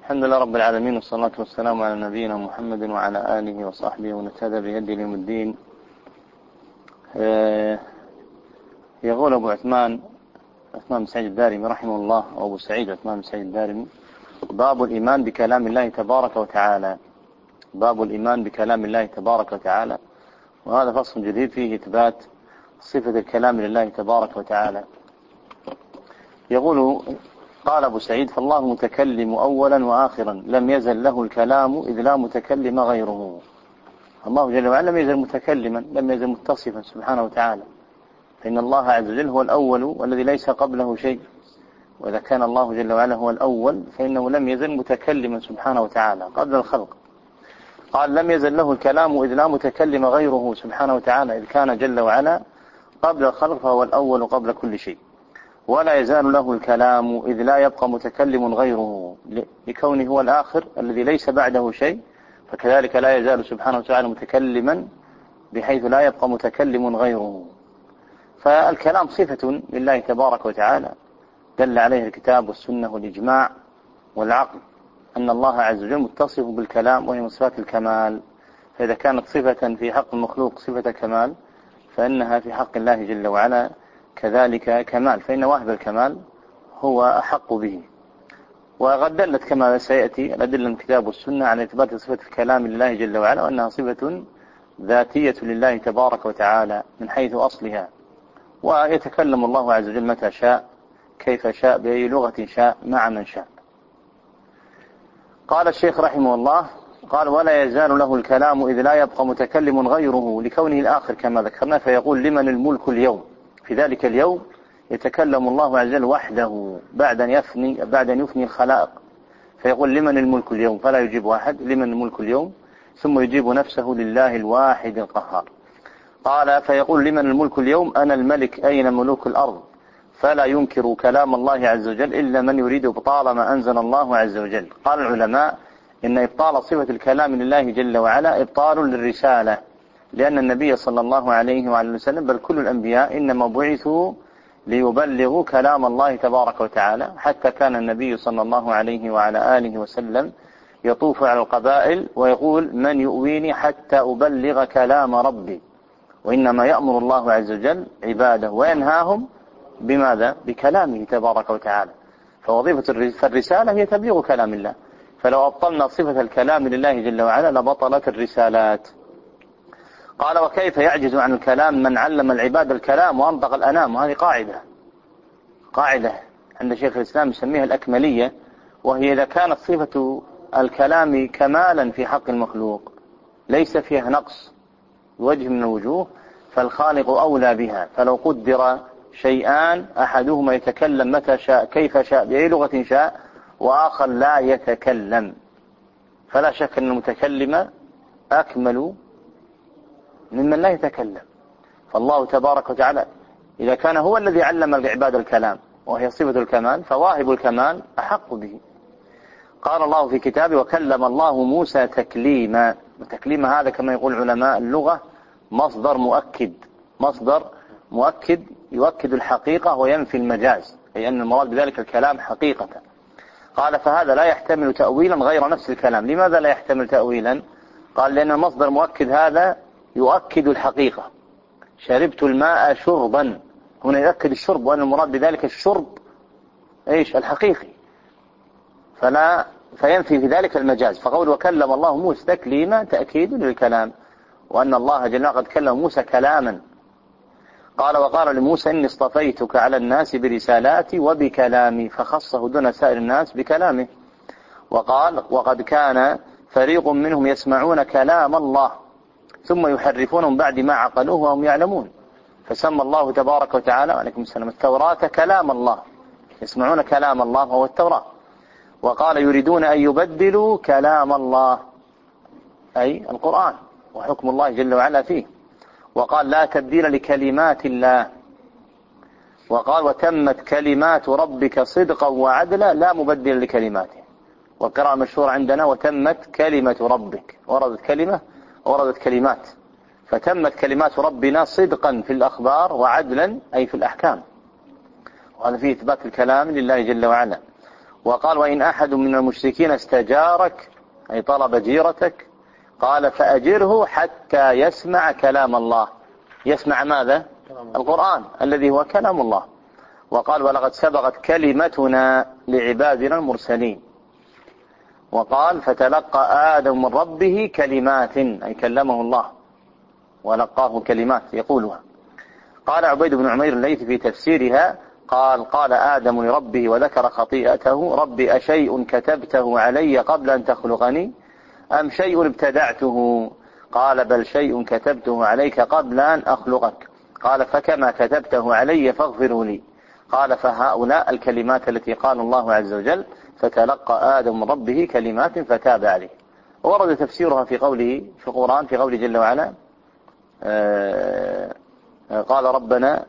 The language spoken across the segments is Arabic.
الحمد لله رب العالمين، والصلاة والسلام على نبينا محمد وعلى آله وصحبه ونتهدى بهدي يوم الدين. يقول أبو عثمان بن سعيد الدارمي رحمه الله، أو أبو سعيد عثمان بن سعيد الدارمي: باب الإيمان بكلام الله تبارك وتعالى. باب الإيمان بكلام الله تبارك وتعالى، وهذا فصل جديد فيه إثبات صفة الكلام لله تبارك وتعالى. يقول: قال أبو سعيد: فالله متكلم أولا وآخرا، لم يزل له الكلام إذ لا متكلم غيره. الله جل وعلا لم يزل متكلما، لم يزل متصفا سبحانه وتعالى، فإن الله عز وجل هو الأول والذي ليس قبله شيء، وإذا كان الله جل وعلا هو الأول فإنه لم يزل متكلما سبحانه وتعالى قبل الخلق. قال: لم يزل له الكلام إذ لا متكلم غيره سبحانه وتعالى، إذ كان جل وعلا قبل الخلق فهو الأول قبل كل شيء. ولا يزال له الكلام إذ لا يبقى متكلم غيره، لكونه هو الآخر الذي ليس بعده شيء، فكذلك لا يزال سبحانه وتعالى متكلما بحيث لا يبقى متكلم غيره. فالكلام صفة لله تبارك وتعالى دل عليه الكتاب والسنة والإجماع والعقل، أن الله عز وجل متصف بالكلام وهي من صفات الكمال. فإذا كانت صفة في حق المخلوق صفة كمال، فإنها في حق الله جل وعلا كذلك كمال، فإن واهب الكمال هو أحق به. وقد دلت كما سيأتي الأدلة من الكتاب والسنة على إثبات صفة الكلام لله جل وعلا، وأنها صفة ذاتية لله تبارك وتعالى من حيث أصلها، ويتكلم الله عز وجل متى شاء كيف شاء بأي لغة شاء مع من شاء. قال الشيخ رحمه الله: قال: ولا يزال له الكلام إذ لا يبقى متكلم غيره، لكونه الآخر كما ذكرنا. فيقول: لمن الملك اليوم؟ في ذلك اليوم يتكلم الله عز وجل وحده بعد أن يفني الخلائق، فيقول: لمن الملك اليوم؟ فلا يجيب أحد. لمن الملك اليوم؟ ثم يجيب نفسه: لله الواحد القهار. قال: فيقول: لمن الملك اليوم؟ أنا الملك، أين ملوك الأرض؟ فلا ينكر كلام الله عز وجل إلا من يريد إبطال ما أنزل الله عز وجل. قال العلماء: إن إبطال صفة الكلام لله جل وعلا إبطال للرسالة، لأن النبي صلى الله عليه وعلى وسلم بل كل الأنبياء إنما بعثوا ليبلغوا كلام الله تبارك وتعالى، حتى كان النبي صلى الله عليه وعلى آله وسلم يطوف على القبائل ويقول: من يؤويني حتى أبلغ كلام ربي. وإنما يأمر الله عز وجل عباده وينهاهم بماذا؟ بكلامه تبارك وتعالى. فوظيفة الرسالة هي تبليغ كلام الله، فلو أبطلنا صفة الكلام لله جل وعلا لبطلت الرسالات. قال: وكيف يعجز عن الكلام من علم العباد الكلام وأنطق الأنام؟ وهذه قاعدة عند شيخ الإسلام يسميها الأكملية، وهي إذا كانت صفة الكلام كمالا في حق المخلوق ليس فيها نقص بوجه من الوجوه، فالخالق أولى بها. فلو قدر شيئان، أحدهما يتكلم متى شاء كيف شاء بأي لغة شاء، وآخر لا يتكلم، فلا شك أن المتكلم أكمل ممن لا يتكلم. فالله تبارك وتعالى إذا كان هو الذي علم العباد الكلام وهي صفة الكمال، فواهب الكمال أحق به. قال الله في كتابه: وكلم الله موسى تكليما. وتكليم هذا كما يقول علماء اللغة مصدر مؤكد يؤكد الحقيقة وينفي المجاز، أي أن المراد بذلك الكلام حقيقة. قال: فهذا لا يحتمل تأويلا غير نفس الكلام. لماذا لا يحتمل تأويلا؟ قال: لأن المصدر مؤكد هذا يؤكد الحقيقة. شربت الماء شربا، هنا يؤكد الشرب، وأن المراد بذلك الشرب الحقيقي، فينفي في ذلك المجاز. فقول وكلم الله موسى تكليما تأكيد للكلام، وأن الله جل وعلا قد كلم موسى كلاما. قال: وقال لموسى: إني اصطفيتك على الناس برسالاتي وبكلامي، فخصه دون سائر الناس بكلامه. وقال: وقد كان فريق منهم يسمعون كلام الله ثم يحرفونهم بعد ما عقلوه وهم يعلمون، فسمى الله تبارك وتعالى عليكم السلام التوراة كلام الله، يسمعون كلام الله وهو التوراة. وقال: يريدون أن يبدلوا كلام الله، أي القرآن وحكم الله جل وعلا فيه. وقال: لا تبديل لكلمات الله. وقال: وتمت كلمات ربك صدقا وعدلا لا مبدل لكلماته. والقراءة مشهورة عندنا: وتمت كلمة ربك، وردت كلمة وردت كلمات، فتمت كلمات ربنا صدقا في الأخبار وعدلا أي في الأحكام، وهذا فيه إثبات الكلام لله جل وعلا. وقال وإن أحد من المشركين استجارك أي طلب جيرتك قال فأجره حتى يسمع كلام الله. يسمع ماذا؟ القرآن الذي هو كلام الله. وقال ولقد سبقت كلمتنا لعبادنا المرسلين. وقال فتلقى آدم من ربه كلمات أي كلمه الله ولقاه كلمات يقولها. قال عبيد بن عمير الليثي في تفسيرها قال آدم لربه وذكر خطيئته ربي أشيء كتبته علي قبل أن تخلقني أم شيء ابتدعته؟ قال بل شيء كتبته عليك قبل أن أخلقك. قال فكما كتبته علي فاغفره لي. قال فهؤلاء الكلمات التي قال الله عز وجل فتلقى آدم من ربه كلمات فتاب عليه. ورد تفسيرها في قوله في القرآن في قوله جل وعلا قال ربنا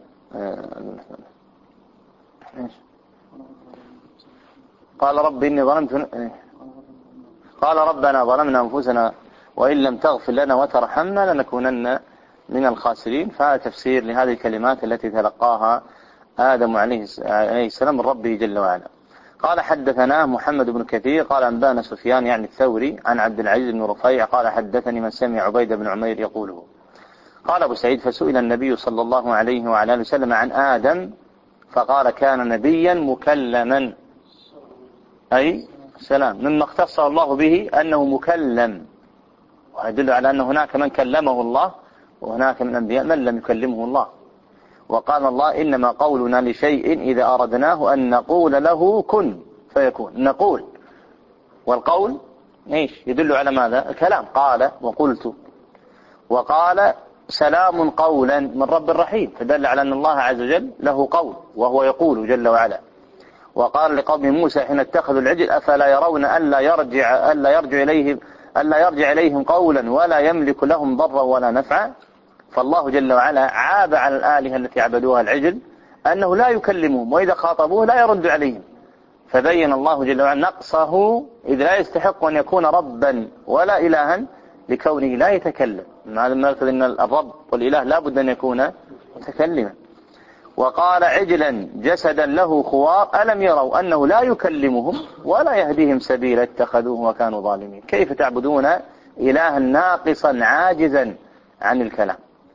قال رب إني ظلمت قال ربنا ظلمنا أنفسنا وإن لم تغفر لنا وترحمنا لنكونن من الخاسرين. فهذا تفسير لهذه الكلمات التي تلقاها آدم عليه السلام من ربه جل وعلا. قال حدثنا محمد بن كثير قال أنبانا سفيان يعني الثوري عن عبد العزيز بن رفيع قال حدثني من سمع عبيد بن عمير يقوله. قال أبو سعيد فسئل النبي صلى الله عليه وعلى آله وسلم عن آدم فقال كان نبيا مكلما أي سلام مما اختص الله به أنه مكلم، ويدل على أن هناك من كلمه الله وهناك من الأنبياء من لم يكلمه الله. وقال الله إنما قولنا لشيء إذا أردناه أن نقول له كن فيكون. نقول والقول إيش يدل على ماذا؟ الكلام. قال وقلت. وقال سلام قولا من رب الرحيم فدل على أن الله عز وجل له قول وهو يقول جل وعلا. وقال لقوم موسى حين اتخذوا العجل أفلا يرون ألا يرجع إليهم قولا ولا يملك لهم ضرا ولا نفعا. فالله جل وعلا عاب على الآلهة التي عبدوها العجل أنه لا يكلمهم وإذا خاطبوه لا يرد عليهم. فبين الله جل وعلا نقصه إذ لا يستحق أن يكون ربا ولا إلها لكونه لا يتكلم. هذا ما يقول أن الرب والإله لا بد أن يكون متكلما. وقال عجلا جسدا له خوار ألم يروا أنه لا يكلمهم ولا يهديهم سبيلا اتخذوه وكانوا ظالمين. كيف تعبدون إلها ناقصا عاجزا عن الكلام؟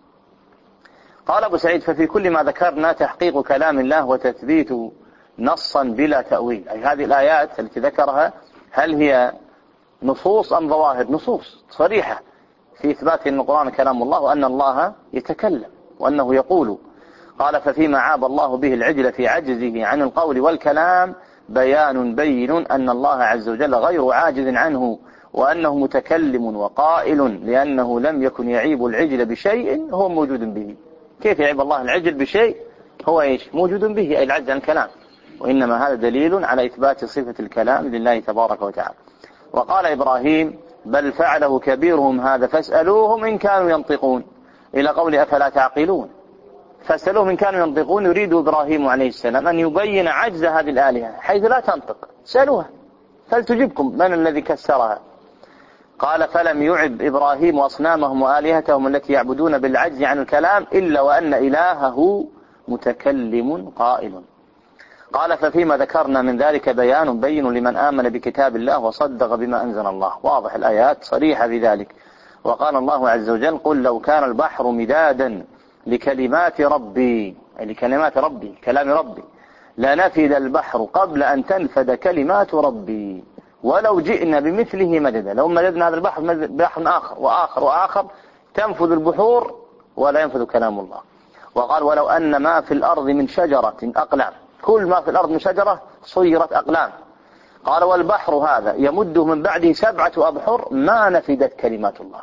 قال أبو سعيد ففي كل ما ذكرنا تحقيق كلام الله وتثبيت نصا بلا تأويل. أي هذه الآيات التي ذكرها هل هي نصوص أم ظواهر؟ نصوص صريحة في إثبات أن القرآن كلام الله وأن الله يتكلم وأنه يقول. قال ففيما عاب الله به العجل في عجزه عن القول والكلام بيان بين أن الله عز وجل غير عاجز عنه وأنه متكلم وقائل لأنه لم يكن يعيب العجل بشيء هو موجود به. كيف يعيب الله العجل بشيء هو إيش موجود به أي العجز عن الكلام؟ وإنما هذا دليل على إثبات صفة الكلام لله تبارك وتعالى. وقال إبراهيم بل فعله كبيرهم هذا فاسألوهم إن كانوا ينطقون إلى قول أفلا تعقلون. فاسألوهم إن كانوا ينطقون. يريد إبراهيم عليه السلام أن يبين عجز هذه الآلهة حيث لا تنطق. سألوها فلتجبكم من الذي كسرها. قال فلم يعب إبراهيم أصنامهم وآلهتهم التي يعبدون بالعجز عن الكلام إلا وأن إلهه متكلم قائل. قال ففيما ذكرنا من ذلك بيان بين لمن آمن بكتاب الله وصدق بما أنزل الله. واضح الآيات صريحة في ذلك. وقال الله عز وجل قل لو كان البحر مدادا لكلمات ربي أي لكلمات ربي كلام ربي لنفد البحر قبل أن تنفد كلمات ربي ولو جئنا بمثله مددا. لو مددنا هذا البحر بحر آخر وآخر وآخر تنفذ البحور ولا ينفذ كلام الله. وقال ولو أن ما في الأرض من شجرة أقلام كل ما في الأرض من شجرة صيرت أقلام. قال والبحر هذا يمده من بعده 7 أبحر ما نفدت كلمات الله.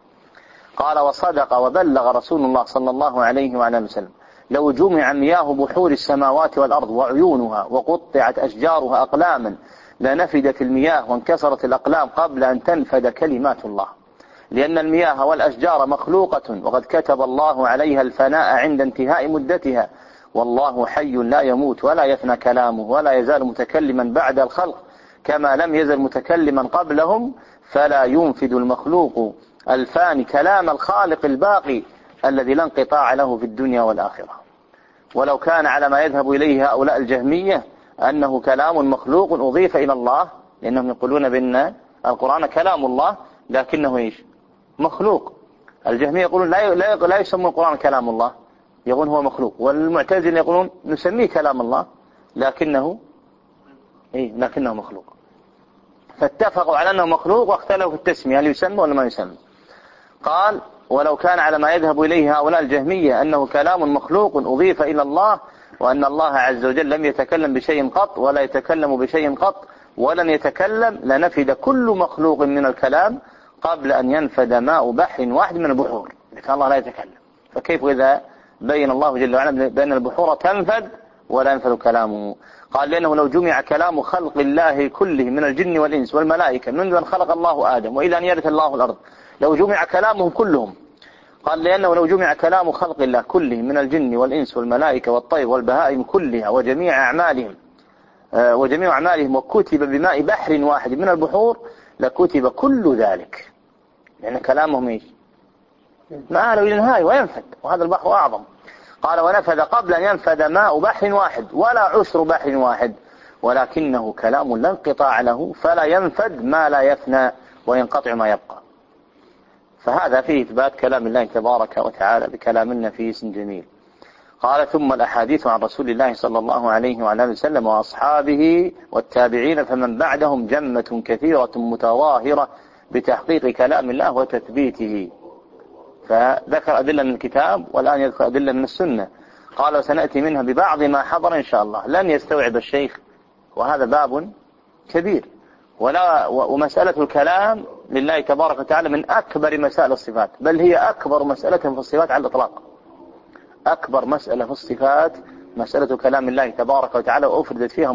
قال وصدق وبلغ رسول الله صلى الله عليه وعلى وسلم لو جمع مياه بحور السماوات والأرض وعيونها وقطعت أشجارها أقلاما لنفدت المياه وانكسرت الأقلام قبل أن تنفد كلمات الله. لأن المياه والأشجار مخلوقة وقد كتب الله عليها الفناء عند انتهاء مدتها والله حي لا يموت ولا يفنى كلامه ولا يزال متكلما بعد الخلق كما لم يزل متكلما قبلهم فلا ينفد المخلوق الفاني كلام الخالق الباقي الذي لا انقطاع له في الدنيا والآخرة. ولو كان على ما يذهب إليه هؤلاء الجهمية أنه كلام مخلوق أضيف إلى الله، لأنهم يقولون بأن القرآن كلام الله لكنه إيش؟ مخلوق. الجهمية يقولون لا يسمون القرآن كلام الله، يقولون هو مخلوق. والمعتزلة يقولون نسميه كلام الله لكنه مخلوق. فاتفقوا على أنه مخلوق واختلفوا في التسمية، هل يسمى ولا ما يسمى. قال ولو كان على ما يذهب إليه هؤلاء الجهمية أنه كلام مخلوق أضيف إلى الله، وأن الله عز وجل لم يتكلم بشيء قط ولا يتكلم بشيء قط ولن يتكلم، لنفد كل مخلوق من الكلام قبل أن ينفد ماء بحر واحد من البحور، إذا كان الله لا يتكلم. فكيف إذا بين الله جل وعلا بأن البحور تنفد ولا ينفد كلامه؟ قال لأنه لو جمع كلام خلق الله كله من الجن والإنس والملائكة منذ أن خلق الله آدم وإلى أن يرث الله الأرض، لو جمع كلامهم كلهم، قال لأنه لو جمع كلام خلق الله كله من الجن والإنس والملائكة والطير والبهائم كلها وجميع أعمالهم وكتب بماء بحر واحد من البحور لكتب كل ذلك، لأن كلامهم إيش؟ ما له نهاية وينفد، وهذا البحر أعظم. قال ونفد قبل أن ينفد ماء بحر واحد ولا عشر بحر واحد، ولكنه كلام لا انقطاع له، فلا ينفد ما لا يفنى وينقطع ما يبقى. فهذا فيه إثبات كلام الله تبارك وتعالى بكلام نفيس جميل. قال ثم الأحاديث عن رسول الله صلى الله عليه وعلى آله وسلم وأصحابه والتابعين فمن بعدهم جمة كثيرة متظاهرة بتحقيق كلام الله وتثبيته. فذكر أدلة من الكتاب والآن يذكر أدلة من السنة. قال وسنأتي منها ببعض ما حضر إن شاء الله. لن يستوعب الشيخ، وهذا باب كبير، ومسألة الكلام لله تبارك وتعالى من أكبر مسائل الصفات، بل هي أكبر مسألة في الصفات على الإطلاق. أكبر مسألة في الصفات مسألة كلام الله تبارك وتعالى، وأفردت فيها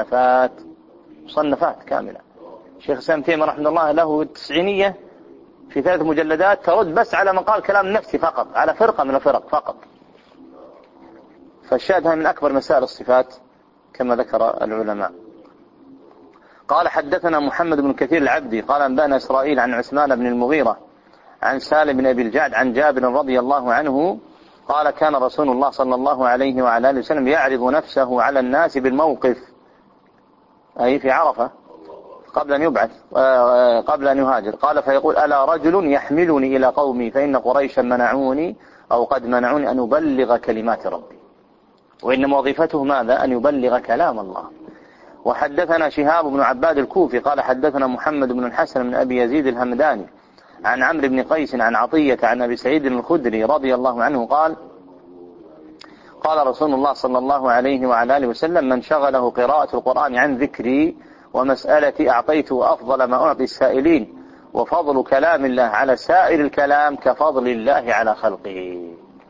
مصنفات كاملة. الشيخ الإسلام ابن تيمية رحمه الله له 90 في 3 مجلدات ترد بس على من قال كلام نفسي فقط، على فرقة من الفرق فقط. فالشاهد من أكبر مسائل الصفات كما ذكر العلماء. قال حدثنا محمد بن كثير العبدي قال أنبأنا إسرائيل عن عثمان بن المغيرة عن سالم بن أبي الجعد عن جابر رضي الله عنه قال كان رسول الله صلى الله عليه وعلى آله وسلم يعرض نفسه على الناس بالموقف، أي في عرفة قبل أن يبعث قبل أن يهاجر. قال فيقول ألا رجل يحملني إلى قومي فإن قريشا منعوني أو قد منعوني أن أبلغ كلمات ربي، وإن وظيفته ماذا؟ أن يبلغ كلام الله. وحدثنا شهاب بن عباد الكوفي قال حدثنا محمد بن الحسن بن أبي يزيد الهمداني عن عمرو بن قيس عن عطية عن أبي سعيد الخدري رضي الله عنه قال قال رسول الله صلى الله عليه وعلى آله وسلم من شغله قراءة القرآن عن ذكري ومسألتي أعطيته أفضل ما أعطي السائلين، وفضل كلام الله على سائر الكلام كفضل الله على خلقه.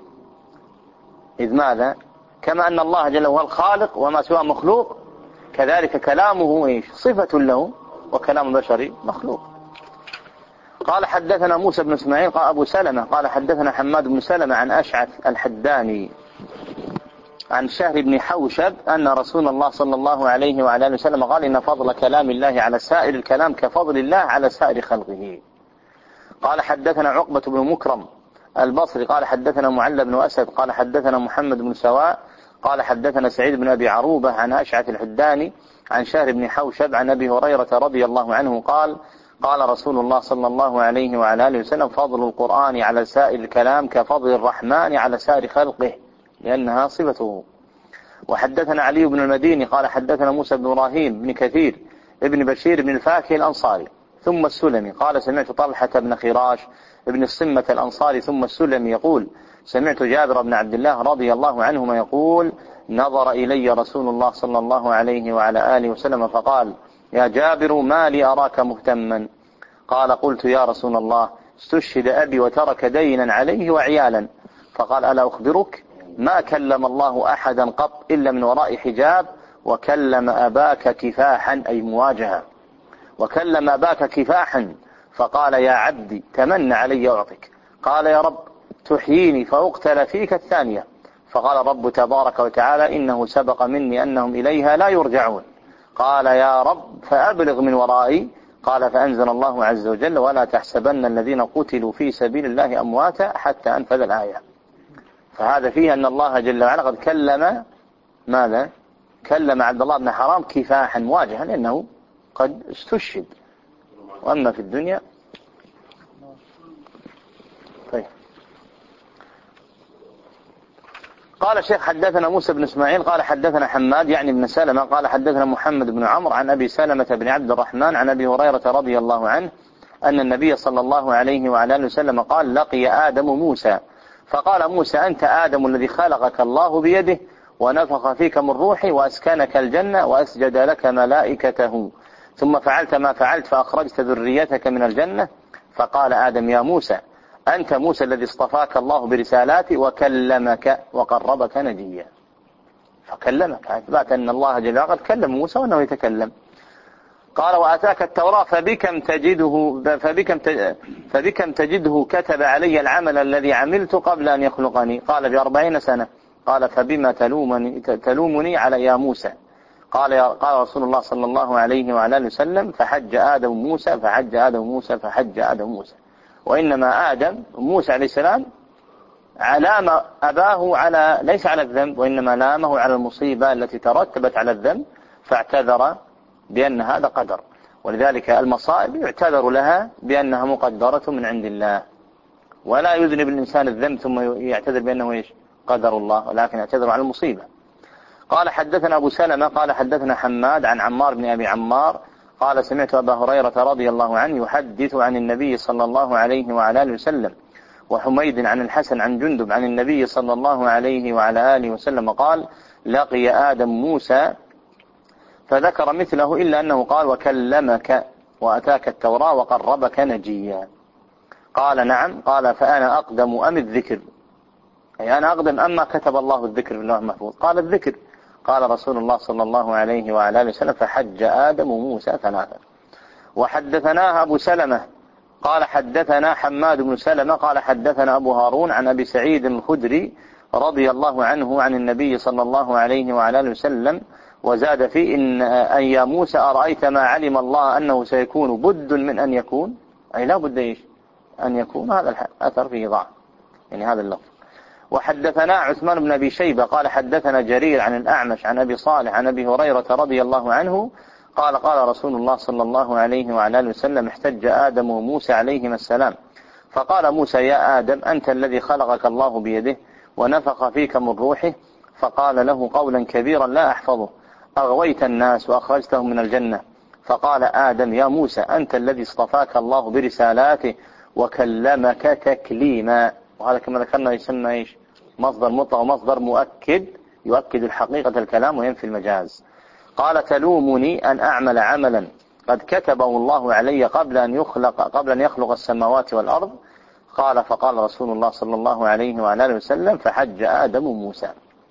إذ ماذا؟ كما أن الله جل وعلا الخالق وما سوى مخلوق، كذلك كلامه إيش؟ صفة له، وكلام البشر مخلوق. قال حدثنا موسى بن اسماعيل قال أبو سلمة قال حدثنا حماد بن سلمة عن أشعث الحداني عن شهر بن حوشب أن رسول الله صلى الله عليه وعلى آله وسلم قال إن فضل كلام الله على سائر الكلام كفضل الله على سائر خلقه. قال حدثنا عقبة بن مكرم البصري قال حدثنا معل بن أسد قال حدثنا محمد بن سواء قال حدثنا سعيد بن أبي عروبة عن أشعث الحداني عن شهر بن حوشب عن أبي هريرة رضي الله عنه قال قال رسول الله صلى الله عليه وعلى آله وسلم فضل القرآن على سائر الكلام كفضل الرحمن على سائر خلقه، لأنها صفته. وحدثنا علي بن المديني قال حدثنا موسى بن إبراهيم بن كثير ابن بشير بن الفاكه الأنصاري ثم السلمي قال سمعت طلحة بن خراش ابن الصمة الأنصاري ثم السلمي يقول سمعت جابر بن عبد الله رضي الله عنهما يقول نظر إلي رسول الله صلى الله عليه وعلى آله وسلم فقال يا جابر ما لي أراك مهتما؟ قال قلت يا رسول الله استشهد أبي وترك دينا عليه وعيالا. فقال ألا أخبرك ما كلم الله أحدا قط إلا من وراء حجاب، وكلم أباك كفاحا أي مواجهة، وكلم أباك كفاحا فقال يا عبدي تمن علي أعطيك. قال يا رب تحييني فأقتل فيك الثانية. فقال رب تبارك وتعالى إنه سبق مني أنهم إليها لا يرجعون. قال يا رب فأبلغ من ورائي. قال فأنزل الله عز وجل ولا تحسبن الذين قتلوا في سبيل الله أمواتا حتى أنفذ الآية. فهذا فيه أن الله جل وعلا قد كلم ماذا؟ كلم عبد الله بن حرام كفاحا مواجها لأنه قد استشهد. وأما في الدنيا طيب. قال الشيخ حدثنا موسى بن إسماعيل قال حدثنا حماد يعني بن سلمة قال حدثنا محمد بن عمرو عن أبي سلمة بن عبد الرحمن عن أبي هريرة رضي الله عنه أن النبي صلى الله عليه وعلى آله وسلم قال لقي آدم موسى فقال موسى أنت آدم الذي خلقك الله بيده ونفخ فيك من روحي وأسكنك الجنة وأسجد لك ملائكته ثم فعلت ما فعلت فأخرجت ذريتك من الجنة. فقال آدم يا موسى أنت موسى الذي اصطفاك الله برسالاتي وكلمك وقربك نجيا. فكلمك أثبات أن الله جل وعلا كلم موسى وأنه يتكلم. قال وأتاك التوراة فبكم تجده كتب علي العمل الذي عملت قبل أن يخلقني. قال ب40 سنة. قال فبما تلومني على يا موسى. قال رسول الله صلى الله عليه وعلى آله وسلم فحج آدم موسى وإنما آدم موسى عليه السلام لام أباه ليس على الذنب وإنما لامه على المصيبة التي ترتبت على الذنب فاعتذر بأن هذا قدر. ولذلك المصائب يعتذر لها بأنها مقدرة من عند الله ولا يذنب الإنسان الذنب ثم يعتذر بأنه قدر الله ولكن يعتذر على المصيبة. قال حدثنا أبو سلمة قال حدثنا حماد عن عمار بن أبي عمار قال سمعت أبا هريرة رضي الله عنه يحدث عن النبي صلى الله عليه وعلى آله وسلم وحميد عن الحسن عن جندب عن النبي صلى الله عليه وعلى آله وسلم قال لقي آدم موسى فذكر مثله إلا أنه قال وكلمك وأتاك التوراة وقربك نجيا. قال نعم. قال فأنا أقدم أم الذكر أي أنا أقدم أما كتب الله الذكر في اللوح المحفوظ. قال الذكر. قال رسول الله صلى الله عليه وعلى آله وسلم فحج آدم موسى 3. وحدثناها أبو سلمة قال حدثنا حماد بن سلمة قال حدثنا أبو هارون عن أبي سعيد الخدري رضي الله عنه عن النبي صلى الله عليه وعلى آله وسلم وزاد فيه أن يا موسى أرأيت ما علم الله أنه سيكون بد من أن يكون أي لا بد أن يكون. هذا الأثر فيه ضعف يعني هذا اللفظ. وحدثنا عثمان بن أبي شيبة قال حدثنا جرير عن الأعمش عن أبي صالح عن أبي هريرة رضي الله عنه قال قال رسول الله صلى الله عليه وعلى آله وسلم احتج آدم وموسى عليهما السلام فقال موسى يا آدم أنت الذي خلقك الله بيده ونفخ فيك من روحه فقال له قولا كبيرا لا أحفظه أغويت الناس وأخرجتهم من الجنة. فقال آدم يا موسى أنت الذي اصطفاك الله برسالاته وكلمك تكليما. وهذا كما ذكرنا يسمى مصدر مطلق ومصدر مؤكد يؤكد الحقيقة الكلام وينفي المجاز. قال تلومني أن أعمل عملا قد كتبه الله علي قبل أن يخلق السماوات والأرض. قال فقال رسول الله صلى الله عليه وعلى آله وسلم فحج آدم موسى.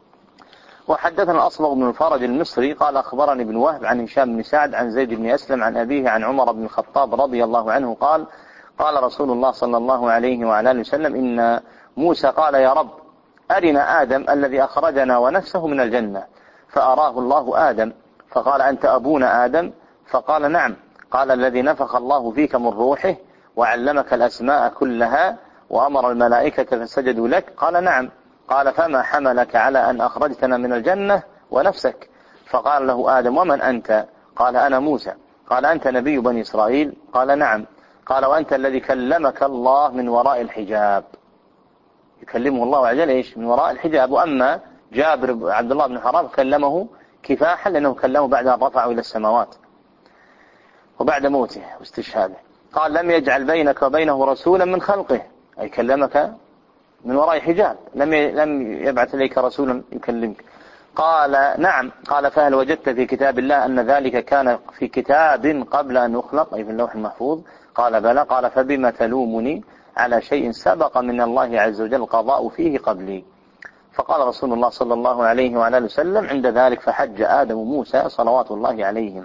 وحدثنا الأصبغ بن الفرج المصري قال أخبرني ابن وهب عن هشام بن سعد عن زيد بن أسلم عن أبيه عن عمر بن الخطاب رضي الله عنه قال قال رسول الله صلى الله عليه وعلى آله وسلم إن موسى قال يا رب أرنا آدم الذي أخرجنا ونفسه من الجنة. فأراه الله آدم فقال أنت أبونا آدم؟ فقال نعم. قال الذي نفخ الله فيك من روحه وعلمك الأسماء كلها وأمر الملائكة فسجدوا لك؟ قال نعم. قال فما حملك على أن أخرجتنا من الجنة ونفسك؟ فقال له آدم ومن أنت؟ قال أنا موسى. قال أنت نبي بني إسرائيل؟ قال نعم. قال وأنت الذي كلمك الله من وراء الحجاب. يكلمه الله عز وجل من وراء الحجاب. وأما جابر عبد الله بن حرام كلمه كفاحا لأنه كلمه بعد أن رفعه إلى السماوات وبعد موته واستشهاده. قال لم يجعل بينك وبينه رسولا من خلقه أي كلمك من وراء حجاب لم يبعث إليك رسولا يكلمك. قال نعم. قال فهل وجدت في كتاب الله أن ذلك كان في كتاب قبل أن يخلق أي في اللوح المحفوظ؟ قال بلى. قال فبما تلومني على شيء سبق من الله عز وجل قضاء فيه قبلي؟ فقال رسول الله صلى الله عليه وعلى آله وسلم عند ذلك فحج آدم موسى صلوات الله عليهما.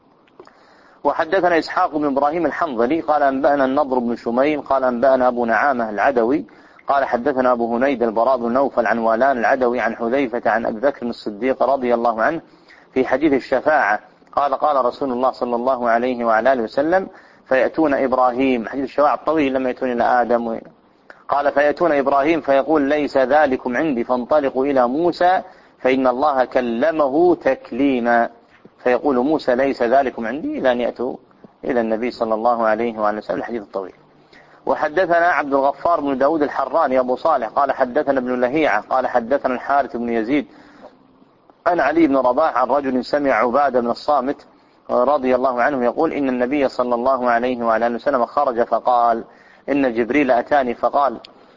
وحدثنا إسحاق بن إبراهيم الحنظلي قال أنبأنا النضر بن شميل قال أنبأنا أبو نعامة العدوي قال حدثنا أبو هنيد البراء بن نوفل عن والان العدوي عن حذيفة عن أبي بكر الصديق رضي الله عنه في حديث الشفاعة قال قال رسول الله صلى الله عليه وعلى آله وسلم فيأتون إبراهيم حديث الشفاعة الطويل لما يأتون إلى آدم قال فيأتون إبراهيم فيقول ليس ذلكم عندي فانطلقوا إلى موسى فإن الله كلمه تكليما، فيقول موسى ليس ذلكم عندي إلى أن يأتوا إلى النبي صلى الله عليه وعلى وسلم. الحديث الطويل. وحدثنا عبد الغفار بن داود الحراني أبو صالح قال حدثنا ابن لهيعة قال حدثنا الحارث بن يزيد عن علي بن رباح عن رجل سمع عبادة بن الصامت رضي الله عنه يقول إن النبي صلى الله عليه وعلى وسلم خرج فقال إن جبريل أتاني فقال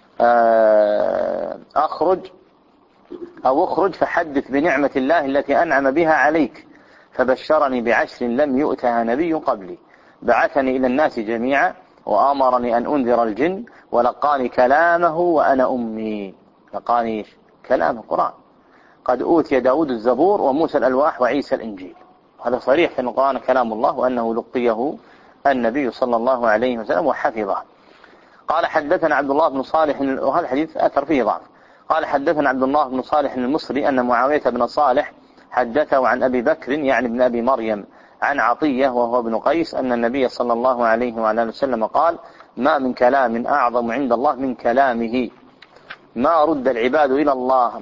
اخرج فحدث بنعمة الله التي أنعم بها عليك، فبشرني بعشر لم يؤتها نبي قبلي، بعثني إلى الناس جميعا وآمرني أن أنذر الجن، ولقاني كلامه وأنا أمي. لقاني كلام القرآن، قد أوتي داود الزبور وموسى الألواح وعيسى الإنجيل. هذا صريح في القرآن كلام الله، وأنه لقيه النبي صلى الله عليه وسلم وحفظه. قال حدثنا عبد الله بن صالح، وهذا الحديث أثر فيه ضعف. قال حدثنا عبد الله بن صالح المصري أن معاوية بن صالح حدثه عن أبي بكر يعني ابن أبي مريم عن عطية وهو ابن قيس أن النبي صلى الله عليه وعلى وسلم قال ما من كلام أعظم عند الله من كلامه، ما رد العباد إلى الله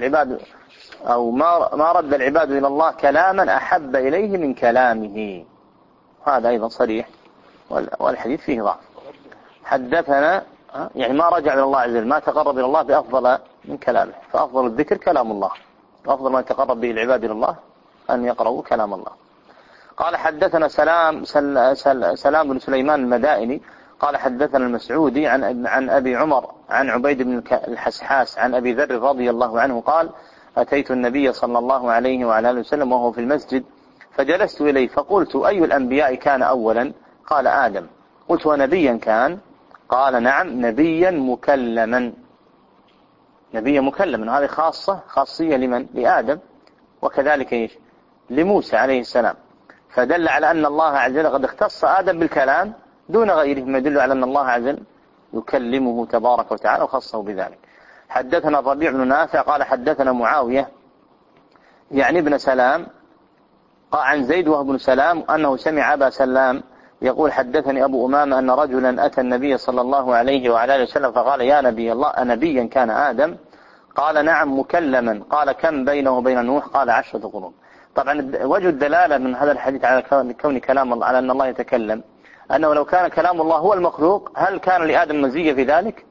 ما رد العباد إلى الله كلاما أحب إليه من كلامه. هذا أيضا صريح، والحديث فيه ضعف. حدثنا يعني ما رجع إلى الله عز وجل، ما تقرب إلى الله بأفضل من كلامه، فأفضل الذكر كلام الله، وأفضل ما يتقرب به العباد إلى الله أن يقرأوا كلام الله. قال حدثنا سلام بن سليمان المدائني قال حدثنا المسعودي عن أبي عمر عن عبيد بن الحسحاس عن أبي ذر رضي الله عنه قال أتيت النبي صلى الله عليه وعلى آله وسلم وهو في المسجد، فجلست إليه فقلت أي الأنبياء كان أولا؟ قال آدم. قلت ونبيا كان؟ قال نعم نبيا مكلما. نبيا مكلما، هذه خاصية لمن؟ لآدم، وكذلك إيش؟ لموسى عليه السلام. فدل على أن الله عز وجل قد اختص آدم بالكلام دون غيره، ما يدل على أن الله عز وجل يكلمه تبارك وتعالى وخصه بذلك. حدثنا الربيع بن نافع قال حدثنا معاوية يعني ابن سلام عن زيد وهو ابن سلام أنه سمع أبا سلام يقول حدثني أبو أمامة أن رجلا أتى النبي صلى الله عليه وعلى آله وسلم فقال يا نبي الله أنبيا كان آدم؟ قال نعم مكلما. قال كم بينه وبين نوح؟ قال 10 قرون. طبعا وجه الدلالة من هذا الحديث على كون كلام الله، على أن الله يتكلم، أنه لو كان كلام الله هو المخلوق هل كان لآدم مزية في ذلك؟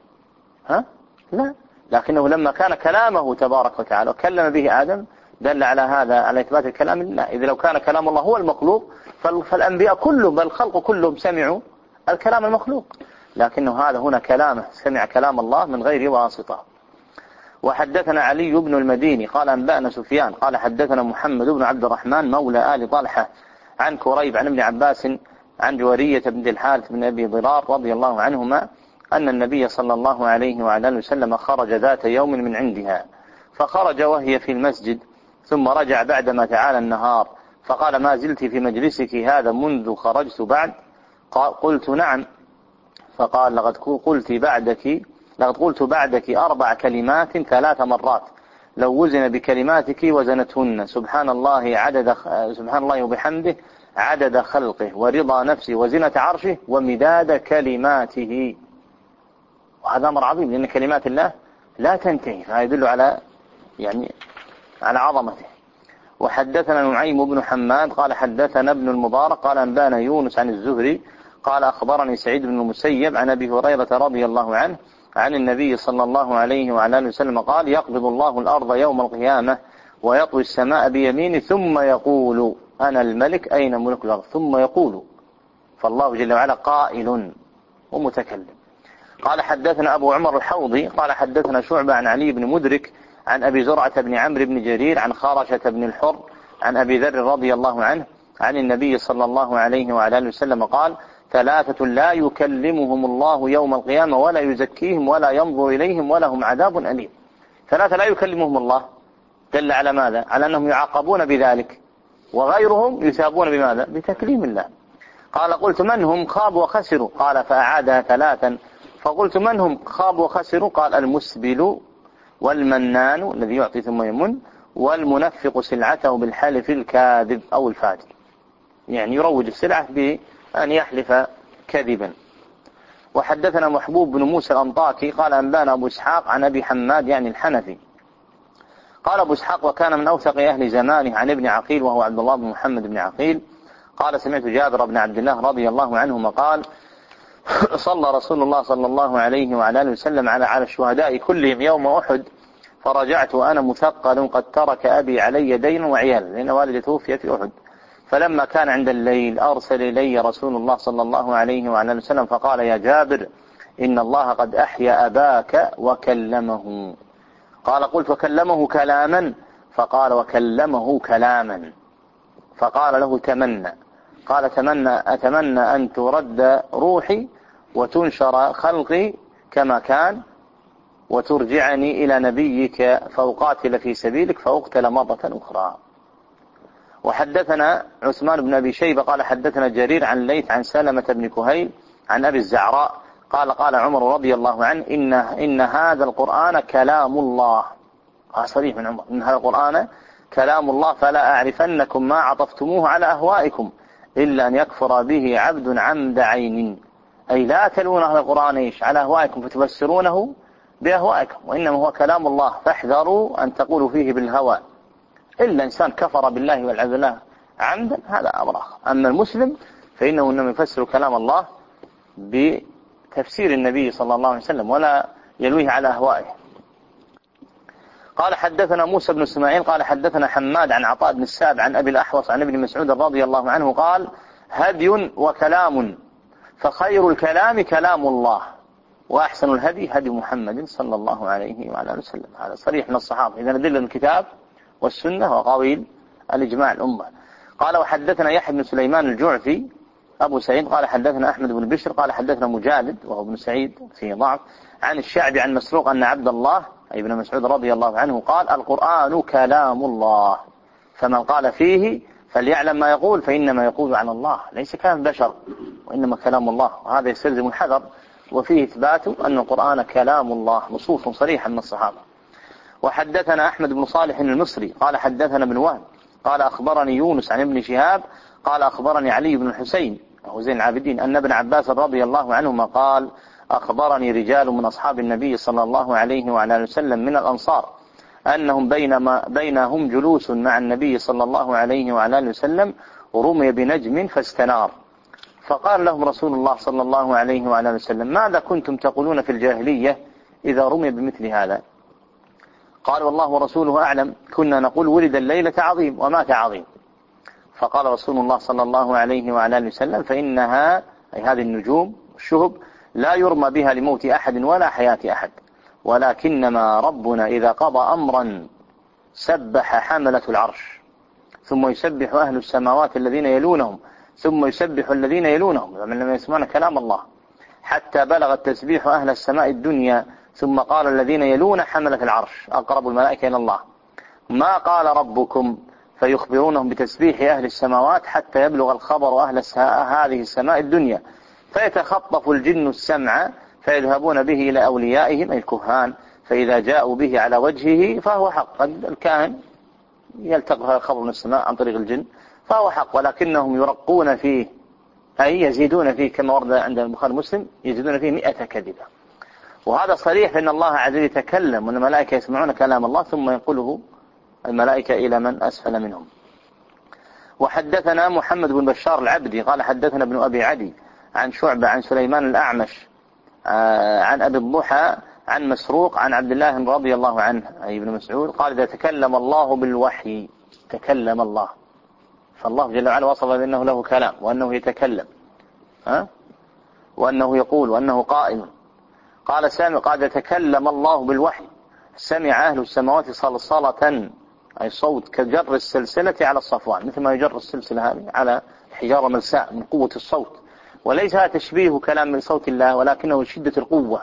لا، لكنه لما كان كلامه تبارك وتعالى وكلم به آدم دل على هذا، على إثبات الكلام لله. إذا لو كان كلام الله هو المخلوق فالأنبياء كلهم بل الخلق كلهم سمعوا الكلام المخلوق، لكنه هذا هنا كلامه، سمع كلام الله من غير واسطة. وحدثنا علي بن المديني قال أنبأنا سفيان قال حدثنا محمد بن عبد الرحمن مولى آل طلحة عن كريب عن ابن عباس عن جويرية بن الحارث بن أبي ضرار رضي الله عنهما أن النبي صلى الله عليه وعلى آله وسلم خرج ذات يوم من عندها، فخرج وهي في المسجد ثم رجع بعدما تعالى النهار، فقال ما زلت في مجلسك هذا منذ خرجت بعد؟ قلت نعم. فقال لقد قلت بعدك 4 كلمات 3 مرات لو وزن بكلماتك وزنتهن سبحان الله وبحمده عدد خلقه ورضا نفسه وزنة عرشه ومداد كلماته. وهذا أمر عظيم لأن كلمات الله لا تنتهي، فهذا يدل على عظمته. وحدثنا نعيم بن حماد قال حدثنا ابن المبارك قال أنبانا يونس عن الزهري قال أخبرني سعيد بن المسيب عن أبي هريرة رضي الله عنه عن النبي صلى الله عليه وعلى آله وسلم قال يقبض الله الأرض يوم القيامة ويطوي السماء بيمينه ثم يقول أنا الملك أين ملك الأرض؟ ثم يقول، فالله جل وعلا قائل ومتكلم. قال حدثنا أبو عمر الحوضي قال حدثنا شعبة عن علي بن مدرك عن أبي زرعة بن عمرو بن جرير عن خارشة بن الحر عن أبي ذر رضي الله عنه عن النبي صلى الله عليه وعلى آله وسلم قال 3 لا يكلمهم الله يوم القيامة ولا يزكيهم ولا ينظر إليهم ولهم عذاب أليم. 3 لا يكلمهم الله دل على ماذا؟ على أنهم يعاقبون بذلك، وغيرهم يثابون بماذا؟ بتكليم الله. قال قلت من هم؟ خابوا وخسروا. قال فأعادها 3. فقلت من هم خابوا وخسروا؟ قال المسبل والمنان الذي يعطي ثم يمن والمنفق سلعته بالحلف الكاذب أو الفاجر، يعني يروج السلعة بأن يحلف كذبا. وحدثنا محبوب بن موسى الأنطاكي قال أنبانا أبو إسحاق عن أبي حماد يعني الحنفي قال أبو إسحاق: وكان من أوثق أهل زمانه عن ابن عقيل وهو عبد الله بن محمد بن عقيل قال: سمعت جابر بن عبد الله رضي الله عنهما قال: صلى رسول الله صلى الله عليه وعلى آله وسلم على الشهداء كلهم يوم أحد، فرجعت وأنا مثقل قد ترك أبي علي دين وعيال، لأن والدي توفي في أحد. فلما كان عند الليل أرسل إلي رسول الله صلى الله عليه وعلى آله وسلم فقال: يا جابر، إن الله قد أحيا أباك وكلمه. قال: قلت: وكلمه كلاما؟ فقال: وكلمه كلاما. فقال له: تمنى. قال: أتمنى أن ترد روحي وتنشر خلقي كما كان وترجعني إلى نبيك فأقاتل في سبيلك فأقتل مرة أخرى. وحدثنا عثمان بن أبي شيبة قال: حدثنا جرير عن ليث عن سلمة بن كهيل عن أبي الزعراء قال: قال عمر رضي الله عنه: إن هذا القرآن كلام الله. صريح من عمر: إن هذا القرآن كلام الله، فلا أعرفنكم ما عطفتموه على أهوائكم إلا أن يكفر به عبد عمد عين. أي لا تلون هذا القرآن على أهوائكم فتفسرونه بأهوائكم، وإنما هو كلام الله، فاحذروا أن تقولوا فيه بالهوى. إلا إنسان كفر بالله والعياذ بالله عمدا، هذا أمر آخر. أما المسلم فإنه إنما يفسر كلام الله بتفسير النبي صلى الله عليه وسلم ولا يلويه على أهوائه. قال: حدثنا موسى بن اسماعيل قال: حدثنا حماد عن عطاء بن السائب عن أبي الأحوص عن ابن مسعود رضي الله عنه قال: هدي وكلام، فخير الكلام كلام الله، وأحسن الهدي هدي محمد صلى الله عليه وعلى آله وسلم. هذا صريح من الصحابة، إذا ندل الكتاب والسنة وقاويل الإجماع الأمة. قال: وحدثنا يحيى بن سليمان الجعفي أبو سعيد قال: حدثنا أحمد بن بشر قال: حدثنا مجالد وهو ابن سعيد في ضعف عن الشعبي عن مسروق أن عبد الله أي ابن مسعود رضي الله عنه قال: القرآن كلام الله، فمن قال فيه فليعلم ما يقول، فإنما يقول عن الله، ليس كلام بشر وإنما كلام الله. وهذا يستلزم الحذر، وفيه إثبات أن القرآن كلام الله، نصوص صريحة من الصحابة. وحدثنا أحمد بن صالح المصري قال: حدثنا ابن وهب قال: أخبرني يونس عن ابن شهاب قال: أخبرني علي بن الحسين وهو زين العابدين أن ابن عباس رضي الله عنهما قال: أخبرني رجال من أصحاب النبي صلى الله عليه وعلى آله وسلم من الأنصار أنهم بينهم جلوس مع النبي صلى الله عليه وعلى آله وسلم رمي بنجم فاستنار، فقال لهم رسول الله صلى الله عليه وعلى آله وسلم: ماذا كنتم تقولون في الجاهلية إذا رمي بمثل هذا؟ قال: والله ورسوله أعلم، كنا نقول ولد الليلة عظيم ومات عظيم. فقال رسول الله صلى الله عليه وعلى آله وسلم: فإنها أي هذه النجوم الشهب لا يرمى بها لموت أحد ولا حياة أحد، ولكنما ربنا إذا قضى أمرا سبح حملة العرش، ثم يسبح أهل السماوات الذين يلونهم، ثم يسبح الذين يلونهم، من لم يسمعون كلام الله، حتى بلغ التسبيح أهل السماء الدنيا، ثم قال الذين يلون حملة العرش أقرب الملائكة إلى الله: ما قال ربكم؟ فيخبرونهم بتسبيح أهل السماوات حتى يبلغ الخبر أهل هذه السماء الدنيا، فيتخطف الجن السمع فيذهبون به إلى أوليائهم أي الكهان، فإذا جاءوا به على وجهه فهو حق. الكاهن يلتقط هذا الخبر من السماء عن طريق الجن فهو حق، ولكنهم يرقون فيه أي يزيدون فيه كما ورد عند البخاري ومسلم، يزيدون فيه 100 كذبة. وهذا صريح فإن الله عز وجل يتكلم وأن الملائكة يسمعون كلام الله ثم ينقله الملائكة إلى من أسفل منهم. وحدثنا محمد بن بشار العبدي قال: حدثنا ابن أبي عدي عن شعبة عن سليمان الأعمش عن أبي الضحى عن مسروق عن عبد الله رضي الله عنه أي ابن مسعود قال: إذا تكلم الله بالوحي تكلم الله. فالله جل وعلا وصف بأنه له كلام وأنه يتكلم وأنه يقول وأنه قائم. قال سامع: قال: يتكلم الله بالوحي سمع أهل السماوات صلصلة أي صوت كجر السلسلة على الصفوان، مثل ما يجر السلسلة هذه على حجارة ملساء من قوة الصوت، وليس هذا تشبيه كلام من صوت الله ولكنه شدة القوة.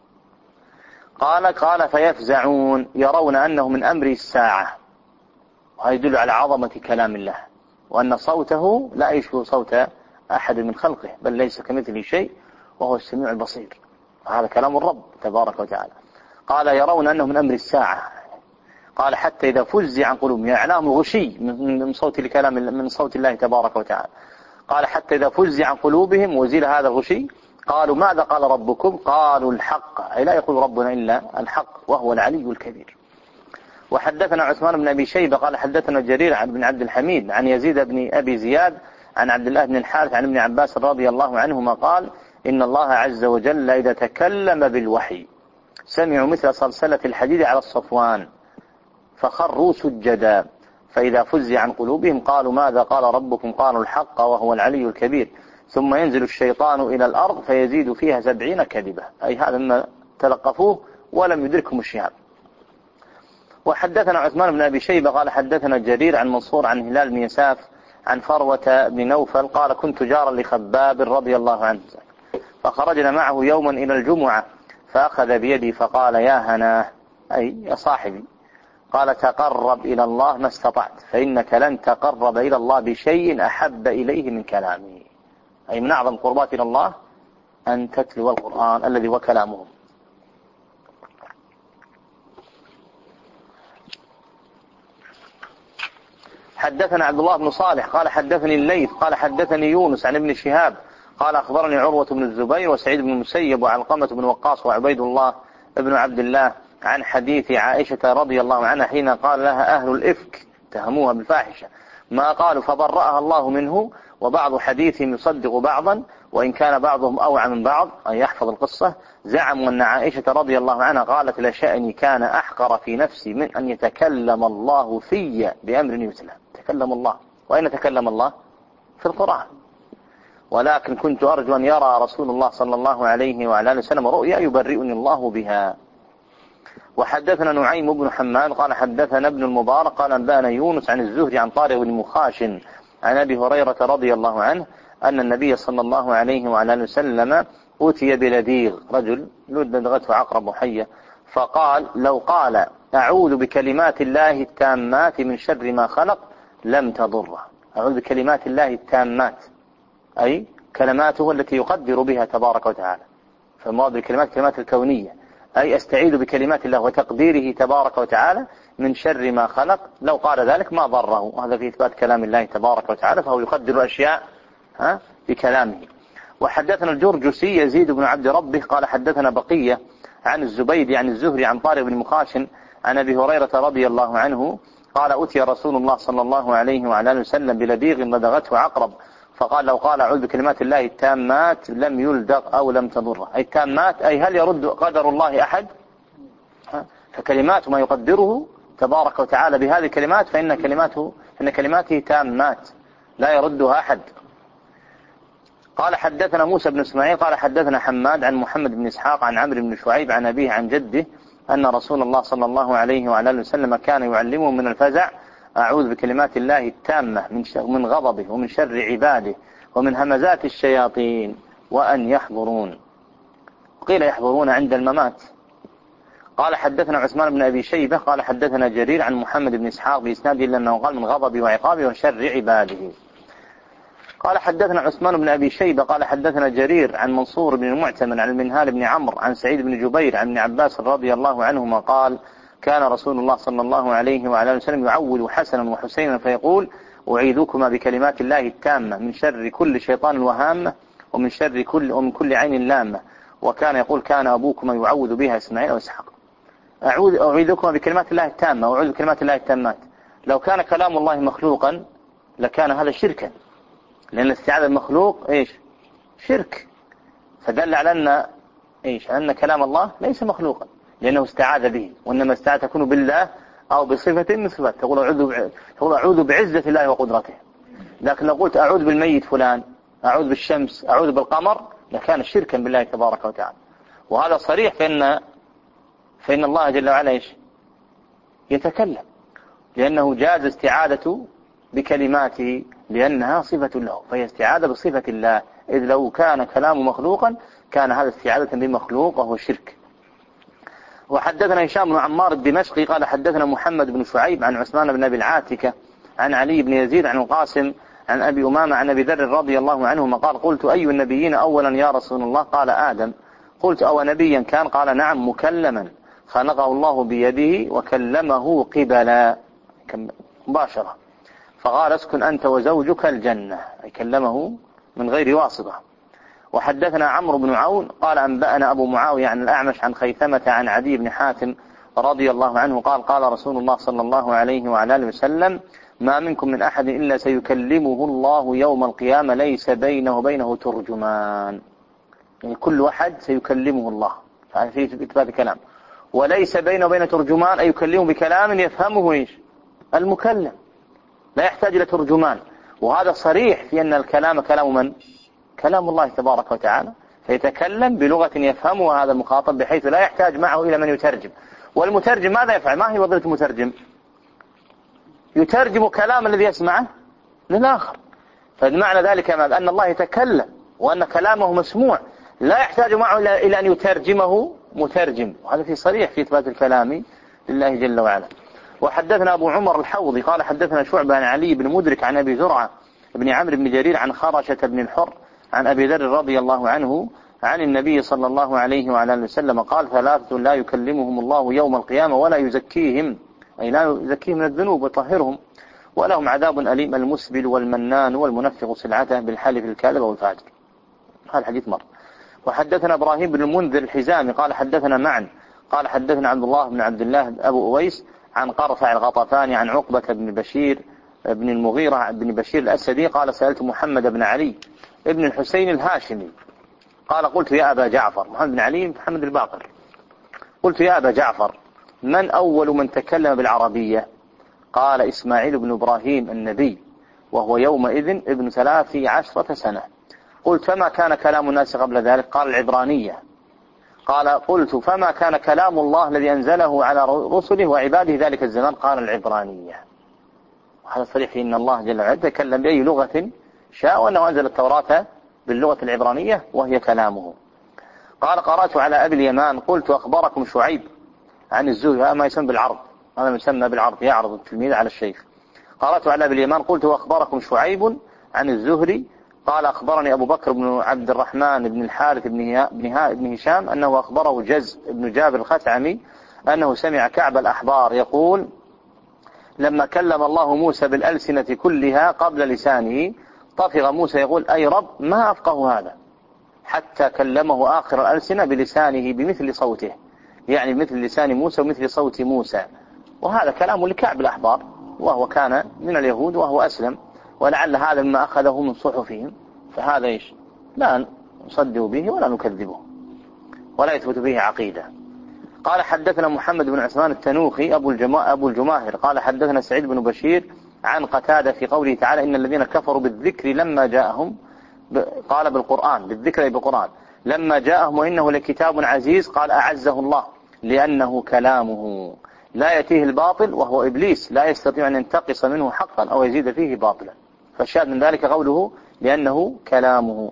قال: فيفزعون يرون أنه من أمر الساعة، وهذا يدل على عظمة كلام الله وأن صوته لا يشبه صوت أحد من خلقه، بل ليس كمثله شيء وهو السميع البصير، هذا كلام الرب تبارك وتعالى. قال: يرون أنه من أمر الساعة. قال: حتى إذا فزع عن قلوبهم، إعلام غشي من صوت الكلام من صوت الله تبارك وتعالى. قال: حتى إذا فزع عن قلوبهم وزيل هذا الغشي قالوا: ماذا قال ربكم؟ قالوا: الحق، أي لا يقول ربنا إلا الحق وهو العلي الكبير. وحدثنا عثمان بن أبي شيبة قال حدثنا جرير بن عبد الحميد عن يزيد بن أبي زياد عن عبد الله بن الحارث عن ابن عباس رضي الله عنهما قال إن الله عز وجل إذا تكلم بالوحي سمعوا مثل صلصلة الحديد على الصفوان فخروا سجدا، فإذا فزع عن قلوبهم قالوا ماذا قال ربكم؟ قالوا الحق وهو العلي الكبير، ثم ينزل الشيطان إلى الأرض فيزيد فيها 70 كذبة، أي هذا ما تلقفوه ولم يدركهم الشهاب. وحدثنا عثمان بن أبي شيبة قال حدثنا جرير عن منصور عن هلال بن يساف عن فروة بن نوفل قال كنت جارا لخباب رضي الله عنه، فخرجنا معه يوما إلى الجمعة فأخذ بيدي فقال يا هناه، أي يا صاحبي، قال تقرب إلى الله ما استطعت فإنك لن تقرب إلى الله بشيء أحب إليه من كلامه، أي من أعظم قربات إلى الله أن تتلو القرآن الذي هو كلامه. حدثنا عبد الله بن صالح قال حدثني الليث قال حدثني يونس عن ابن شهاب قال أخبرني عروة بن الزبير وسعيد بن المسيب وعلقمة بن وقاص وعبيد الله بن عبد الله عن حديث عائشة رضي الله عنها حين قال لها أهل الإفك اتهموها بالفاحشة ما قالوا فبرأها الله منه، وبعض حديثهم يصدق بعضا وإن كان بعضهم أوعى من بعض أن يحفظ القصة. زعموا أن عائشة رضي الله عنها قالت لشأني كان أحقر في نفسي من أن يتكلم الله في بأمر يتلى. تكلم الله، وأين تكلم الله؟ في القرآن، ولكن كنت أرجو أن يرى رسول الله صلى الله عليه وعلى آله وسلم رؤيا يبرئني الله بها. وحدثنا نعيم بن حماد قال حدثنا ابن المبارك قال أنبأنا يونس عن الزهري عن طارق بن مخاشن عن أبي هريرة رضي الله عنه أن النبي صلى الله عليه وعلى آله وسلم أتي بلديغ رجل لدغته عقرب حية، فقال لو قال أعوذ بكلمات الله التامات من شر ما خلق لم تضره. أعوذ بكلمات الله التامات أي كلماته التي يقدر بها تبارك وتعالى، فالمراد بالكلمات كلمات الكونية، أي أستعيذ بكلمات الله وتقديره تبارك وتعالى من شر ما خلق، لو قال ذلك ما ضره. وهذا في إثبات كلام الله تبارك وتعالى، فهو يقدر أشياء بكلامه. وحدثنا الجرجسي يزيد بن عبد ربه قال حدثنا بقية عن الزبيدي عن الزهري عن طارق بن مخاشن عن أبي هريرة رضي الله عنه قال أتي رسول الله صلى الله عليه وعلى آله وسلم بلديغ لدغته عقرب، فقال لو قال أعوذ بكلمات الله التامات لم يلدغ أو لم تضره. أي التامات أي هل يرد قدر الله أحد؟ فكلمات ما يقدره تبارك وتعالى بهذه الكلمات فإن كلماته تامات لا يردها أحد. قال حدثنا موسى بن اسماعيل قال حدثنا حماد عن محمد بن إسحاق عن عمرو بن شعيب عن أبيه عن جده أن رسول الله صلى الله عليه وعلى آله وسلم كان يعلمه من الفزع أعوذ بكلمات الله التامة من غضبه ومن شر عباده ومن همزات الشياطين وأن يحضرون. قيل يحضرون عند الممات. قال حدثنا عثمان بن أبي شيبة قال حدثنا جرير عن محمد بن إسحاق بإسناده إلا أنه قال من غضبه وعقابه وشر عباده. قال حدثنا عثمان بن أبي شيبة قال حدثنا جرير عن منصور بن المعتمر عن المنهال بن عمرو عن سعيد بن جبير عن ابن عباس رضي الله عنهما قال كان رسول الله صلى الله عليه وعلى آله وسلم يعول حسنا وحسينا فيقول أعيذكما بكلمات الله التامة من شر كل شيطان وهامة ومن كل عين لامة. وكان يقول كان أبوكما يعوذ بها إسماعيل وإسحاق. أعيذكما بكلمات الله التامة وأعوذ بكلمات الله التامات. لو كان كلام الله مخلوقا لكان هذا شركا، لأن الاستعاذة المخلوق شرك، فدل على أن كلام الله ليس مخلوقا لأنه استعاذ به، وإنما استعاذ تكون بالله أو بصفة من صفات، تقول أعوذ بعزة الله وقدرته. لكن لو قلت أعوذ بالميت فلان، أعوذ بالشمس، أعوذ بالقمر، لكان شركا بالله تبارك وتعالى. وهذا صريح فإن الله جل وعلا يتكلم، لأنه جاز استعاذة بكلماته لأنها صفة له، فهي استعاذة بصفة الله، إذ لو كان كلامه مخلوقا كان هذا استعاذة بمخلوق وهو شرك. وحدثنا هشام بن عمار الدمشقي قال حدثنا محمد بن شعيب عن عثمان بن أبي العاتكة عن علي بن يزيد عن القاسم عن أبي أمامة عن أبي ذر رضي الله عنهما قال قلت أي النبيين أولا يا رسول الله؟ قال آدم. قلت أو نبيا كان؟ قال نعم مكلما خلقه الله بيده وكلمه قبلا مباشرة، فقال اسكن أنت وزوجك الجنة، أي كلمه من غير واسطة. وحدثنا عمرو بن عون قال أنبأنا أبو معاوية عن الأعمش عن خيثمة عن عدي بن حاتم رضي الله عنه قال قال رسول الله صلى الله عليه وعلى آله وسلم ما منكم من أحد إلا سيكلمه الله يوم القيامة ليس بينه وبينه ترجمان. يعني كل واحد سيكلمه الله، هذا فيه إثبات كلام. وليس بينه وبين ترجمان أي يكلمه بكلام يفهمه إيش المكلم، لا يحتاج إلى ترجمان. وهذا صريح في أن الكلام كلام من؟ كلام الله تبارك وتعالى، فيتكلم بلغة يفهمها هذا المخاطب بحيث لا يحتاج معه إلى من يترجم. والمترجم ماذا يفعل؟ ما هي وظيفة المترجم؟ يترجم كلام الذي يسمعه للآخر. فمعنى ذلك أن الله يتكلم وأن كلامه مسموع، لا يحتاج معه إلى أن يترجمه مترجم. وهذا في صريح في إثبات الكلام لله جل وعلا. وحدثنا أبو عمر الحوضي قال حدثنا شعبة عن علي بن مدرك عن أبي زرعة بن عمرو بن جرير عن خرشة بن الحر عن أبي ذر رضي الله عنه عن النبي صلى الله عليه وعلى آله وسلم قال ثلاثة لا يكلمهم الله يوم القيامة ولا يزكيهم، أي لا يزكيهم من الذنوب ويطهرهم، ولهم عذاب أليم المسبل والمنان والمنفق سلعته بالحلف الكاذب والفاجر. هذا الحديث مر. وحدثنا إبراهيم بن المنذر الحزامي قال حدثنا معا قال حدثنا عبد الله بن عبد الله أبو أويس عن قرفع الغطفاني عن عقبة بن بشير بن المغيرة بن بشير الأسدي قال سألت محمد بن علي ابن الحسين الهاشمي قال قلت يا أبا جعفر، محمد بن علي محمد الباقر، قلت يا أبا جعفر من أول من تكلم بالعربية؟ قال إسماعيل بن إبراهيم النبي وهو يومئذ ابن 13 سنة. قلت فما كان كلام الناس قبل ذلك؟ قال العبرانية. قال قلت فما كان كلام الله الذي أنزله على رسله وعباده ذلك الزمان؟ قال العبرانية. وهذا صريح في أن الله جل وعلا تكلم بأي لغة شاء، وأنه أنزل التوراة باللغة العبرانية وهي كلامه. قال قرأت على أبي اليمان قلت أخبركم شعيب عن الزهري، هذا ما يسمى بالعرض، هذا ما يسمى بالعرض، يعرض التلميذ على الشيخ. قرأت على أبي اليمان قلت أخبركم شعيب عن الزهري قال أخبرني أبو بكر بن عبد الرحمن بن الحارث بن هشام أنه أخبره جز بن جابر الخثعمي أنه سمع كعب الأحبار يقول لما كلم الله موسى بالألسنة كلها قبل لسانه طفق موسى يقول أي رب ما أفقه هذا، حتى كلمه آخر الألسنة بلسانه بمثل صوته، يعني مثل لسان موسى ومثل صوت موسى. وهذا كلام لكعب الأحبار وهو كان من اليهود وهو أسلم، ولعل هذا مما أخذه من صحفهم، فهذا إيش لا نصدق به ولا نكذبه ولا يثبت به عقيدة. قال حدثنا محمد بن عثمان التنوخي أبو الجماهر قال حدثنا سعيد بن بشير عن قتادة في قوله تعالى إن الذين كفروا بالذكر لما جاءهم، قال بالقرآن، بالذكر بالقرآن لما جاءهم وإنه لكتاب عزيز، قال أعزه الله لأنه كلامه لا يأتيه الباطل وهو إبليس لا يستطيع أن ينتقص منه حقا أو يزيد فيه باطلا. فالشاهد من ذلك قوله لأنه كلامه.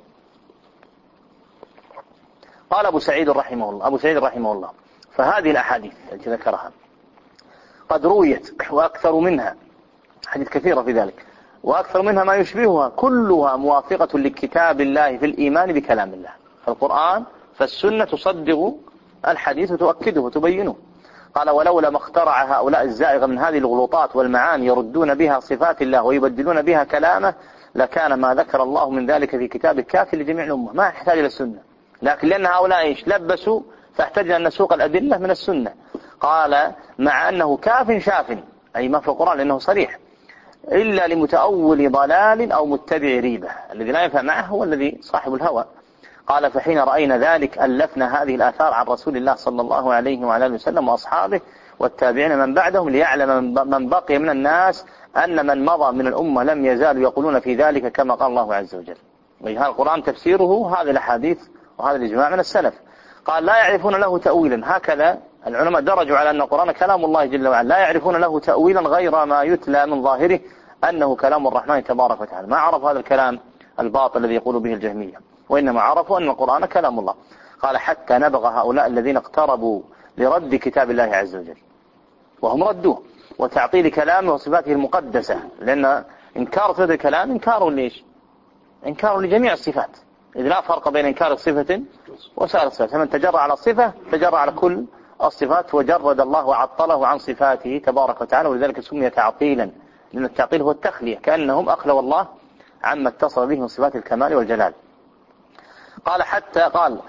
قال أبو سعيد رحمه الله فهذه الأحاديث التي ذكرها قد رويت وأكثر منها، حديث كثيرة في ذلك، وأكثر منها ما يشبهها، كلها موافقة لكتاب الله في الإيمان بكلام الله. فالقرآن فالسنة تصدق الحديث وتؤكده وتبينه. قال ولولا ما اخترع هؤلاء الزائغ من هذه الغلوطات والمعاني يردون بها صفات الله ويبدلون بها كلامه لكان ما ذكر الله من ذلك في كتاب الكافي لجميع الأمة، ما يحتاج إلى السنة. لكن لأن هؤلاء لبسوا فاحتاج أن نسوق الأدلة من السنة. قال مع أنه كاف شاف أي ما في القرآن لأنه صريح إلا لمتأول ضلال أو متبع ريبة، الذي لا يفهم معه هو الذي صاحب الهوى. قال فحين رأينا ذلك ألفنا هذه الآثار عن رسول الله صلى الله عليه وعلى آله وسلم وأصحابه والتابعين من بعدهم ليعلم من بقي من الناس أن من مضى من الأمة لم يزالوا يقولون في ذلك كما قال الله عز وجل. وهذا القرآن تفسيره هذه الأحاديث وهذا الإجماع من السلف. قال لا يعرفون له تأويلا، هكذا العلماء درجوا على أن القرآن كلام الله جل وعلا، لا يعرفون له تأويلا غير ما يتلى من ظاهره أنه كلام الرحمن تبارك وتعالى. ما عرف هذا الكلام الباطل الذي يقول به الجهمية، وإنما عرفوا أن القرآن كلام الله. قال حتى نبغى هؤلاء الذين اقتربوا لرد كتاب الله عز وجل وهم ردوه وتعطيل كلامه وصفاته المقدسة، لأن إنكار صفة الكلام إنكار ليش؟ إنكار لجميع الصفات، إذ لا فرق بين إنكار الصفة وسائر الصفات. فمن تجرى على الصفة تجرى على كل الصفات وجرد الله وعطله عن صفاته تبارك وتعالى، ولذلك سمي تعطيلا، لأن التعطيل هو التخلية، كأنهم أخلوا الله عما اتصل به من صفات الكمال والجلال. قال حتى قال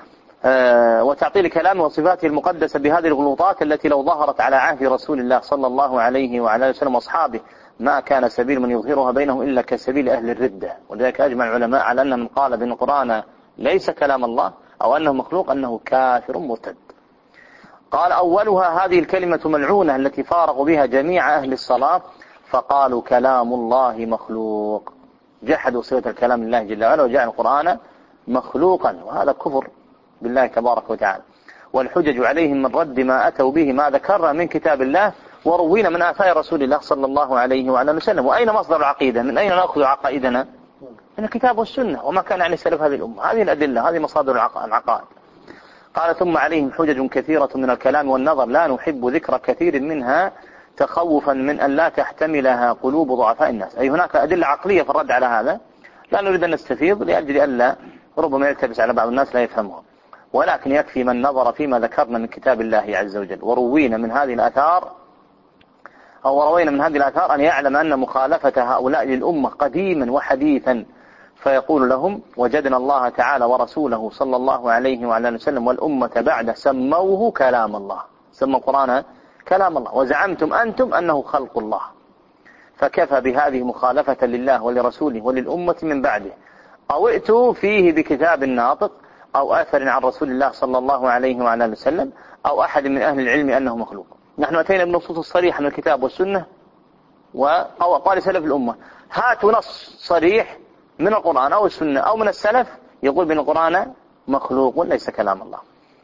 وتعطيل كلامه وصفاته المقدسة بهذه الغلوطات التي لو ظهرت على عهد رسول الله صلى الله عليه وعلى آله وسلم وأصحابه ما كان سبيل من يظهرها بينهم إلا كسبيل أهل الردة. ولذلك أجمع العلماء على أن من قال بأن القرآن ليس كلام الله أو أنه مخلوق أنه كافر مرتد. قال أولها هذه الكلمة ملعونة التي فارقوا بها جميع أهل الصلاة فقالوا كلام الله مخلوق، جحدوا صفة الكلام لله جل وعلا وجعل القرآن مخلوقا، وهذا كفر بالله تبارك وتعالى. والحجج عليهم من رد ما أتوا به ما ذكرنا من كتاب الله وروينا من آثار رسول الله صلى الله عليه وعلى وسلم. وأين مصدر العقيدة؟ من أين نأخذ عقائدنا؟ من الكتاب والسنة وما كان عليه سلف هذه الأمة. هذه الأدلة، هذه مصادر العقائد. قال ثم عليهم حجج كثيرة من الكلام والنظر لا نحب ذكر كثير منها تخوفا من أن لا تحتملها قلوب ضعفاء الناس. أي هناك أدلة عقلية في الرد على هذا لا نريد أن نستفيض لأجل ألا ربما يلتبس على بعض الناس لا يفهمها، ولكن يكفي من نظر فيما ذكرنا من كتاب الله عز وجل وروينا من هذه الآثار أن يعلم أن مخالفة هؤلاء للأمة قديما وحديثا، فيقول لهم وجدنا الله تعالى ورسوله صلى الله عليه وعلى آله وسلم والأمة بعد سموه كلام الله، سموا القرآن كلام الله، وزعمتم أنتم أنه خلق الله، فكفى بهذه مخالفة لله ولرسوله وللأمة من بعده، أو ائتوا فيه بكتاب ناطق أو أثر عن رسول الله صلى الله عليه وعلى آله وسلم أو أحد من أهل العلم أنه مخلوق. نحن أتينا بنصوص الصريحة من الكتاب والسنة أو أقوال سلف الأمة. هاتوا نص صريح من القرآن أو السنة أو من السلف يقول بأن القرآن مخلوق وليس كلام الله.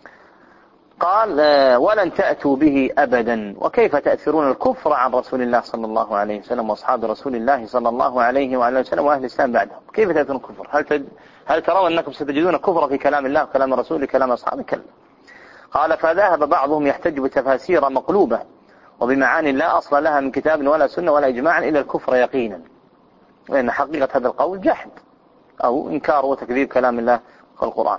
قال ولن تأتوا به أبدا. وكيف تأثرون الكفر عن رسول الله صلى الله عليه وسلم وأصحاب رسول الله صلى الله عليه وعلى وسلم وأهل الإسلام بعدهم؟ كيف تأثرون الكفر؟ هل ترون أنكم ستجدون كفر في كلام الله وكلام الرسول وكلام أصحابه؟ كلا. قال فذهب بعضهم يحتج بتفاسير مقلوبة وبمعاني لا أصل لها من كتاب ولا سنة ولا إجماع إلى الكفر يقينا، لأن حقيقة هذا القول جحد أو إنكار وتكذيب كلام الله والقرآن.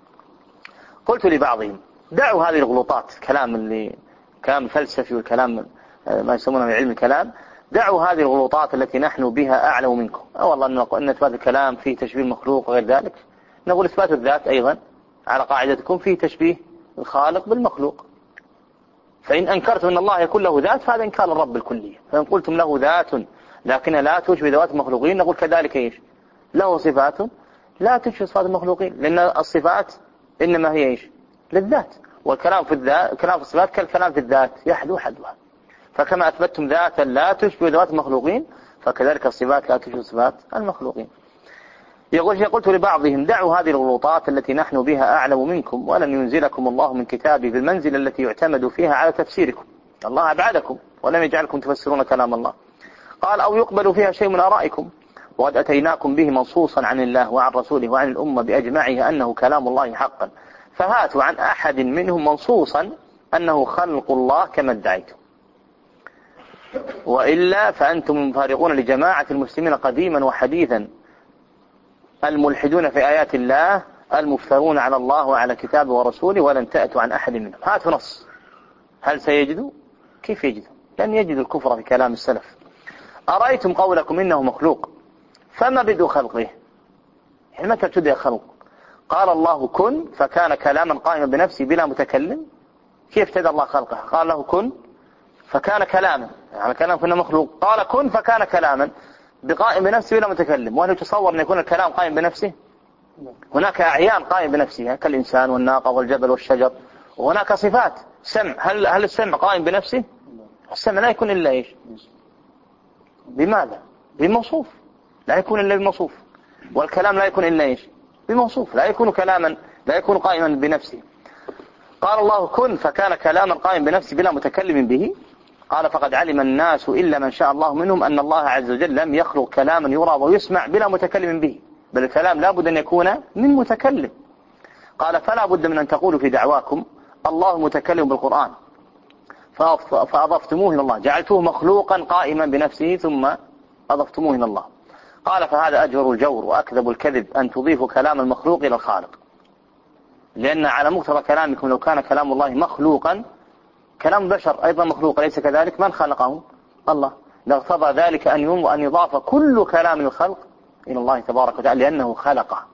قلت لبعضهم دعوا هذه الغلطات، كلام فلسفي والكلام ما يسمونه من علم الكلام، دعوا هذه الغلطات التي نحن بها أعلم منكم. والله أن إثبات الكلام فيه تشبيه المخلوق وغير ذلك، نقول إثبات الذات أيضا على قاعدتكم فيه تشبيه الخالق بالمخلوق. فإن أنكرتم أن الله يكون له ذات فهذا إنكار الرب الكلية. فإن قلتم له ذات لكنها لا تشبه ذوات المخلوقين نقول كذلك إيش؟ له صفات لا تشبه صفات المخلوقين، لأن الصفات إنما هي إيش؟ للذات، والكلام في الذات، كلام في الصفات كالكلام في الذات يحدو حدوها. فكما أثبتم ذاتا لا تشبه ذوات المخلوقين فكذلك الصفات لا تشبه صفات المخلوقين. يقول قلت لبعضهم دعوا هذه الغلطات التي نحن بها أعلم منكم ولن ينزلكم الله من كتابه بالمنزلة التي يعتمد فيها على تفسيركم، الله أبعدكم ولم يجعلكم تفسرون كلام الله. قال أو يقبل فيها شيء من آرائكم وقد أتيناكم به منصوصا عن الله وعن رسوله وعن الأمة بأجمعها أنه كلام الله حقا، فهاتوا عن أحد منهم منصوصا أنه خلق الله كما ادعيتم، وإلا فأنتم مفارقون لجماعة المسلمين قديما وحديثا الملحدون في آيات الله المفترون على الله وعلى كتابه ورسوله ولن تأتوا عن أحد منهم. هاتوا نص. هل سيجدوا؟ كيف يجدوا؟ لن يجدوا الكفر في كلام السلف. أرأيتم قولكم إنه مخلوق فما بدء خلقه؟ يعني متى ابتدأ خلق؟ قال الله كن فكان كلاما قائما بنفسه بلا متكلم. كيف ابتدأ الله خلقه؟ قال له كن فكان كلاما، يعني كلام كنا مخلوق، قال كن فكان كلاما بقائم بنفسه بلا متكلم. وهل يتصور أن يكون الكلام قائم بنفسه؟ هناك أعيان قائم بنفسها كالإنسان والناقة والجبل والشجر، وهناك صفات سمع. هل السمع قائم بنفسه؟ السمع لا يكون إلا إيش؟ بماذا؟ بموصوف، لا يكون إلا بموصوف. والكلام لا يكون إلا إيش؟ بموصوف، لا يكون كلاما، لا يكون قائما بنفسه. قال الله كن فكان كلاما قائم بنفسه بلا متكلم به. قال فقد علم الناس إلا من شاء الله منهم أن الله عز وجل لم يخلق كلاما يرى ويسمع بلا متكلم به، بل الكلام لا بد أن يكون من متكلم. قال فلا بد من أن تقولوا في دعواكم الله متكلم بالقرآن فأضفتموه إلى الله، جعلتوه مخلوقا قائما بنفسه ثم أضفتموه إلى الله. قال فهذا أجور الجور وأكذب الكذب أن تضيفوا كلام المخلوق إلى الخالق، لأن على مقتضى كلامكم لو كان كلام الله مخلوقا كلام بشر أيضا مخلوق، ليس كذلك؟ من خلقه؟ الله. لاقتضى ذلك أن يضاف كل كلام الخلق إلى الله تبارك وتعالى لأنه خلقه.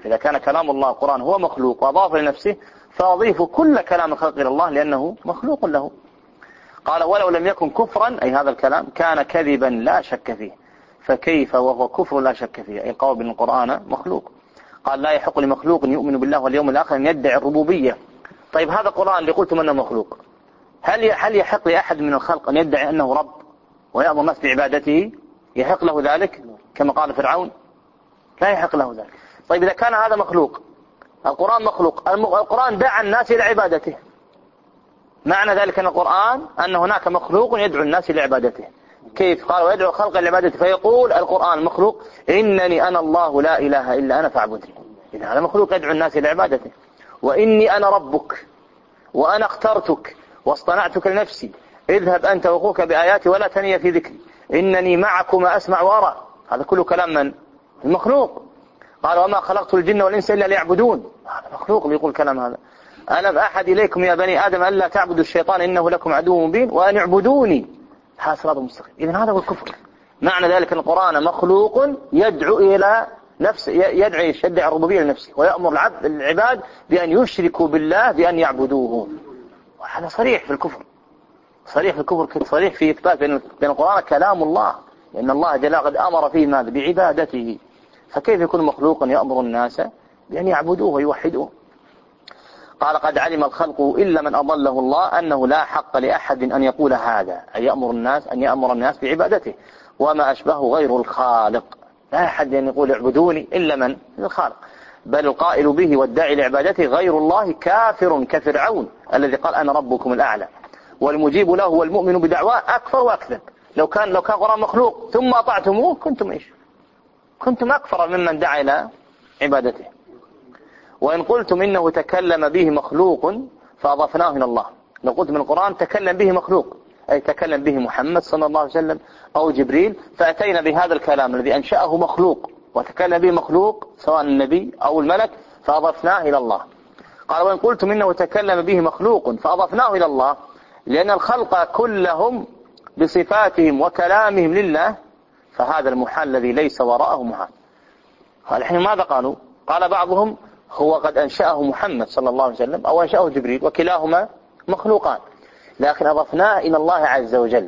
إذا كان كلام الله القرآن هو مخلوق وأضاف لنفسه فأضيف كل كلام الخلق إلى الله لأنه مخلوق له. قال ولو لم يكن كفرا أي هذا الكلام كان كذبا لا شك فيه، فكيف وهو كفر لا شك فيه، أي القول بأن القرآن مخلوق. قال لا يحق لمخلوق يؤمن بالله واليوم الآخر أن يدعي الربوبية. طيب هذا القرآن اللي قلتم أنه مخلوق، هل يحق لأحد من الخلق أن يدعي أنه رب ويأمر الناس بعبادته؟ يحق له ذلك كما قال فرعون؟ لا يحق له ذلك. طيب إذا كان هذا مخلوق، القرآن مخلوق، القرآن دعا الناس إلى عبادته، معنى ذلك أن القرآن أن هناك مخلوق يدعو الناس إلى عبادته. كيف؟ قال ويدعو الخلق إلى عبادته، فيقول القرآن المخلوق إنني أنا الله لا إله إلا أنا فاعبدني. إذا هذا مخلوق يدعو الناس إلى عبادته. وإني أنا ربك وأنا اخترتك واصطنعتك لنفسي اذهب أنت وأخوك بآياتي ولا تني في ذكري إنني معكما أسمع وأرى. هذا كله كلام من؟ المخلوق. قال وما خلقت الجن والإنس إلا ليعبدون. هذا مخلوق اللي يقول كلام هذا. ألم أحد إليكم يا بني آدم ألا تعبدوا الشيطان إنه لكم عدو مبين وأن اعبدوني هذا صراط مستقيم. إذن هذا هو الكفر. معنى ذلك أن القرآن مخلوق يدعو إلى نفسه، يدعي الربوبية لنفسه ويأمر العباد بأن يشركوا بالله بأن يعبدوه. وهذا صريح في الكفر، صريح في الكفر، صريح في إثبات بأن القرآن كلام الله، لأن الله جل قد أمر فيه ماذا؟ بعبادته. فكيف يكون مخلوقا يأمر الناس بأن يعبدوه ويوحدوه؟ قال قد علم الخلق إلا من أضله الله أنه لا حق لأحد أن يقول هذا، أن يأمر الناس بعبادته، وما أشبهه غير الخالق. لا أحد أن يقول اعبدوني إلا من الخالق، بل القائل به والداعي لعبادته غير الله كافر كفرعون الذي قال أنا ربكم الأعلى، والمجيب له والمؤمن بدعواه أكفر وأكذب. لو كان قرآن مخلوق ثم أطعتموه كنتم أكفر ممن دعا إلى عبادته. وإن قلتم إنه تكلم به مخلوق فأضفناه إلى الله، لو قلت من القرآن تكلم به مخلوق أي تكلم به محمد صلى الله عليه وسلم أو جبريل، فأتينا بهذا الكلام الذي أنشأه مخلوق وتكلم به مخلوق سواء النبي أو الملك فأضفناه إلى الله. قال وإن قلتم إنه تكلم به مخلوق فأضفناه إلى الله لأن الخلق كلهم بصفاتهم وكلامهم لله، فهذا المحال الذي ليس وراءه محال. الحين ماذا قالوا؟ قال بعضهم هو قد أنشأه محمد صلى الله عليه وسلم أو أنشأه جبريل وكلاهما مخلوقان، لكن أضفناه إلى الله عز وجل.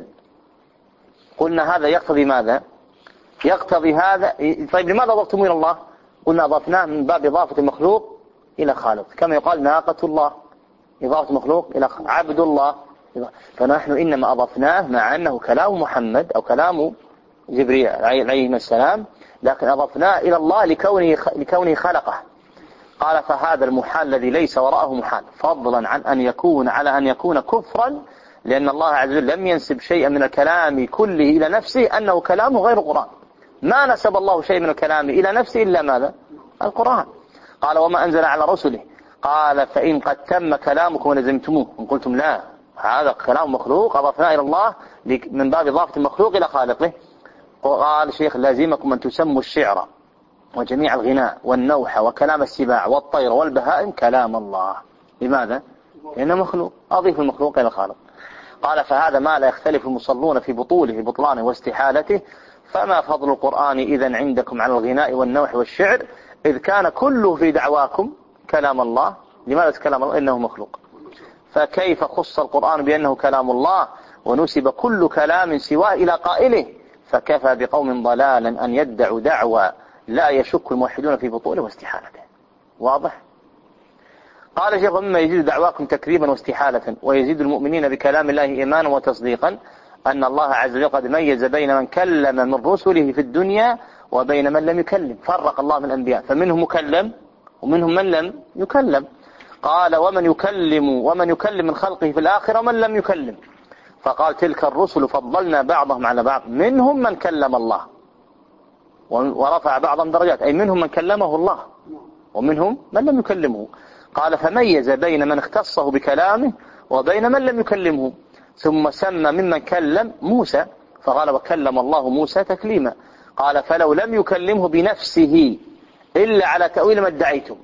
قلنا هذا يقتضي ماذا؟ يقتضي هذا. طيب لماذا أضفتموه إلى الله؟ قلنا أضفناه من باب إضافة المخلوق إلى خالق، كما يقال ناقة الله إضافة مخلوق إلى عبد الله. فنحن إنما أضفناه مع أنه كلام محمد أو كلام جبريل عليه السلام، لكن أضفناه إلى الله لكونه خلقه. قال فهذا المحال الذي ليس وراءه محال، فضلا عن أن يكون كفرا، لأن الله عز وجل لم ينسب شيئا من الكلام كله إلى نفسه أنه كلامه غير القرآن. ما نسب الله شيء من الكلام إلى نفسه إلا ماذا؟ القرآن. قال وما أنزل على رسله، قال فإن قد تم كلامكم ولزمتموه، إن قلتم لا هذا كلام مخلوق أضفناه إلى الله من باب إضافة المخلوق إلى خالقه. قال الشيخ لازمكم أن تسموا الشعر وجميع الغناء والنوح وكلام السباع والطير والبهائم كلام الله. لماذا؟ لأنه مخلوق، أضيف المخلوق إلى الخالق. قال فهذا ما لا يختلف المصلون في بطلانه واستحالته، فما فضل القرآن إذن عندكم على الغناء والنوح والشعر إذ كان كله في دعواكم كلام الله؟ لماذا كلام الله؟ إنه مخلوق. فكيف خص القرآن بأنه كلام الله ونسب كل كلام سواه إلى قائله؟ فكفى بقوم ضلالا أن يدعوا دعوى لا يشك الموحدون في بطوله واستحالته. واضح؟ قال شيخ مما يزيد دعواكم تكذيبا واستحالة ويزيد المؤمنين بكلام الله إيمانا وتصديقا أن الله عز وجل قد ميز بين من كلم من رسله في الدنيا وبين من لم يكلم. فرق الله من الأنبياء فمنهم مكلم ومنهم من لم يكلم. قال ومن يكلم من خلقه في الآخرة ومن لم يكلم. فقال تلك الرسل فضلنا بعضهم على بعض منهم من كلم الله ورفع بعضهم درجات، أي منهم من كلمه الله ومنهم من لم يكلمه. قال فميز بين من اختصه بكلامه وبين من لم يكلمه، ثم سمى ممن كلم موسى فقال وكلم الله موسى تكليما. قال فلو لم يكلمه بنفسه إلا على تأويل ما ادعيتم،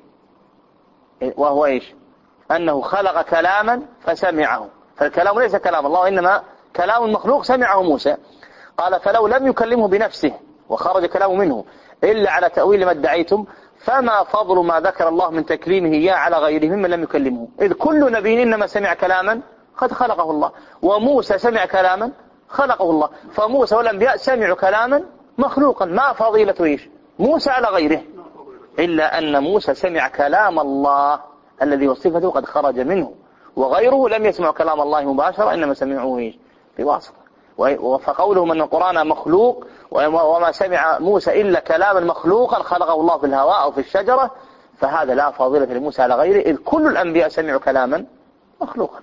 وهو إيش؟ أنه خلق كلاما فسمعه، فالكلام ليس كلام الله إنما كلام مخلوق سمعه موسى. قال فلو لم يكلمه بنفسه وخرج كلامه منه إلا على تأويل ما ادعيتم فما فضل ما ذكر الله من تكليمه إياه على غيره ممن لم يكلمه، إذ كل نبي إنما سمع كلاما قد خلقه الله، وموسى سمع كلاما خلقه الله، فموسى والأنبياء سمعوا كلاما مخلوقا. ما فضيلة إيش موسى على غيره؟ إلا أن موسى سمع كلام الله الذي وصفته قد خرج منه، وغيره لم يسمع كلام الله مباشرة، إنما سمعوه إيش بواسطة. فقولهم أن القرآن مخلوق وما سمع موسى إلا كلاما مخلوقا خلقه الله في الهواء أو في الشجرة، فهذا لا فضيلة لموسى على غيره، إذ كل الأنبياء سمعوا كلاما مخلوقا.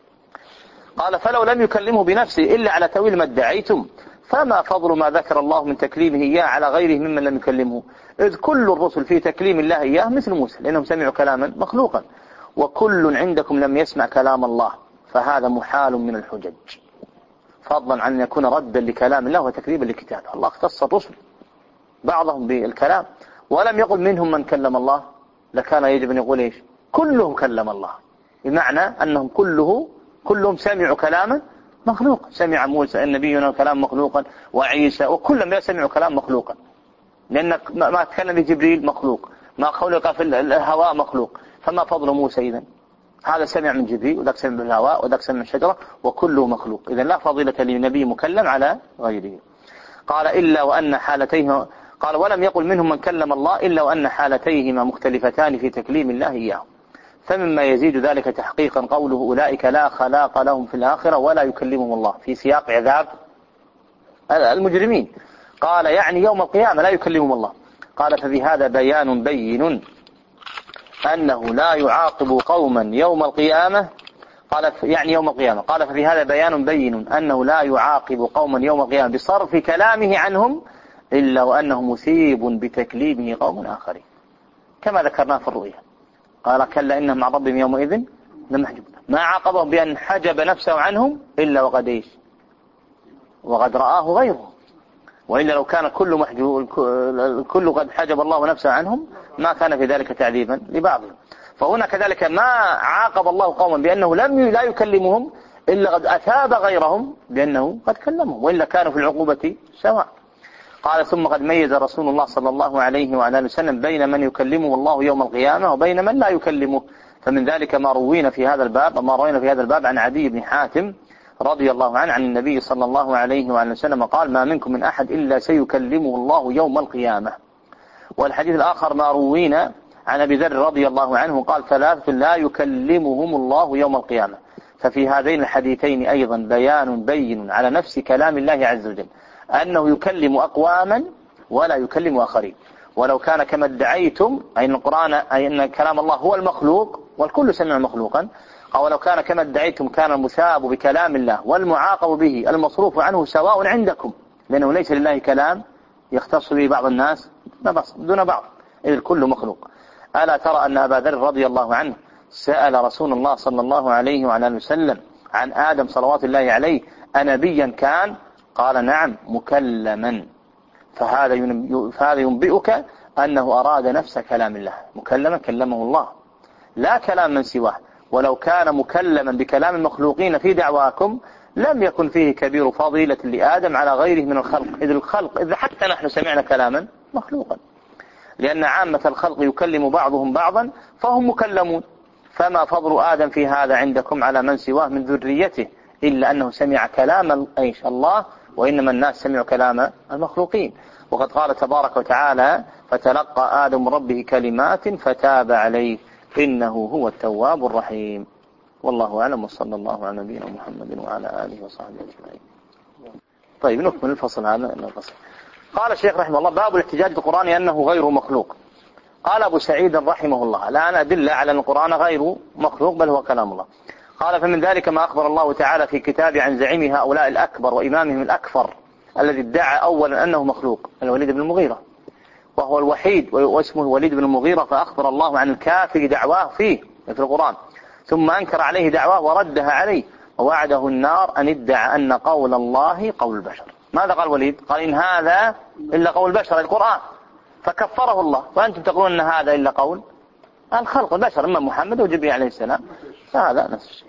قال فلو لم يكلمه بنفسه إلا على تأويل ما ادعيتم، فما فضل ما ذكر الله من تكليمه إياه على غيره ممن لم يكلمه، إذ كل الرسل في تكليم الله إياه مثل موسى لأنهم سمعوا كلاما مخلوقا، وكل عندكم لم يسمع كلام الله، فهذا محال من الحجج، فضلا عن أن يكون ردا لكلام الله وتكذيبا لكتابه. الله اختص الرسل بعضهم بالكلام ولم يقل منهم من كلم الله، لكان يجب أن يقول إيش كلهم كلم الله، بمعنى أنهم كلهم سمعوا كلاما مخلوقا. سمع موسى النبي كلام مخلوقا، وعيسى، وكلهم سمعوا كلام مخلوقا، لأن ما تكلم جبريل مخلوق، ما خلق في الهواء مخلوق، فما فضل موسى إذن؟ هذا سمع من جبريل، وذاك سمع من الهواء، وذاك سمع من الشجرة، وكله مخلوق، إذن لا فضيلة لنبي مكلم على غيره. قال إلا وأن حالتيه، قال ولم يقل منهم من كلم الله إلا وأن حالتيهما مختلفتان في تكليم الله إياه، فمما يزيد ذلك تحقيقا قوله أولئك لا خلاق لهم في الآخرة ولا يكلمهم الله، في سياق عذاب المجرمين، قال يعني يوم القيامة لا يكلمهم الله. قال ففي هذا بيان بين أنه لا يعاقب قوما يوم القيامة، قال يعني يوم القيامة، قال ففي هذا بيان بين أنه لا يعاقب قوما يوم القيامة بصرف كلامه عنهم إلا وأنه مثيب بتكليمه قوم آخرين، كما ذكرناه في الرؤيا. قال كلا إنهم عن ربهم يومئذ لمحجوبون، ما عاقبهم بأن حجب نفسه عنهم إلا وقد إيش وقد رآه غيره، وإلا لو كان كل قد حجب الله نفسه عنهم ما كان في ذلك تعذيبا لبعضهم. فهنا كذلك ما عاقب الله قوما بأنه لا يكلمهم إلا قد أثاب غيرهم بأنه قد كلمهم، وإلا كانوا في العقوبة سواء. قال ثم قد ميز رسول الله صلى الله عليه وعلى آله وسلم بين من يكلمه الله يوم القيامة وبين من لا يكلمه، فمن ذلك ما روينا في هذا الباب عن عدي بن حاتم رضي الله عنه عن النبي صلى الله عليه وعلى وسلم قال ما منكم من أحد إلا سيكلمه الله يوم القيامة. والحديث الآخر ما روينا عن أبي ذر رضي الله عنه قال ثلاثة لا يكلمهم الله يوم القيامة. ففي هذين الحديثين أيضا بين على نفس كلام الله عز وجل أنه يكلم أقواما ولا يكلم آخرين، ولو كان كما ادعيتم أي القرآن أي أن كلام الله هو المخلوق والكل سمع مخلوقا، أو لو كان كما ادعيتم كان المثاب بكلام الله والمعاقب به المصروف عنه سواء عندكم، لأنه ليس لله كلام يختص به بعض الناس دون بعض، إذ الكل مخلوق. ألا ترى أن أبا ذر رضي الله عنه سأل رسول الله صلى الله عليه وعلى آله وسلم عن آدم صلوات الله عليه أنبيا كان؟ قال نعم مكلما، فهذا ينبئك أنه أراد نفس كلام الله، مكلما كلمه الله لا كلام من سواه، ولو كان مكلما بكلام المخلوقين في دعواكم لم يكن فيه كبير فضيلة لآدم على غيره من الخلق، إذ حتى نحن سمعنا كلاما مخلوقا، لأن عامة الخلق يكلم بعضهم بعضا فهم مكلمون، فما فضل آدم في هذا عندكم على من سواه من ذريته إلا أنه سمع كلام الله، وإنما الناس سمعوا كلام المخلوقين. وقد قال تبارك وتعالى فتلقى آدم ربه كلمات فتاب عليه إنه هو التواب الرحيم. والله أعلم، وصلى الله على نبينا محمد وعلى آله وصحبه أجمعين. طيب نكمل الفصل هذا. قال الشيخ رحمه الله باب الاحتجاج بالقرآن أنه غير مخلوق. قال أبو سعيد رحمه الله الآن أدلة على أن القرآن غير مخلوق بل هو كلام الله. قال فمن ذلك ما أخبر الله تعالى في كتابه عن زعيم هؤلاء الأكبر وإمامهم الأكفر الذي ادعى أولا أنه مخلوق، الوليد بن المغيرة، وهو الوحيد واسمه الوليد بن المغيرة، فأخبر الله عن الكافر دعواه فيه في القرآن، ثم أنكر عليه دعواه وردها عليه ووعده النار أن ادعى أن قول الله قول البشر. ماذا قال الوليد؟ قال إن هذا إلا قول البشر القرآن، فكفره الله، وأنتم تقولون أن هذا إلا قول الخلق البشر إما محمد وجبريل عليه السلام، فهذا نفس الشيء.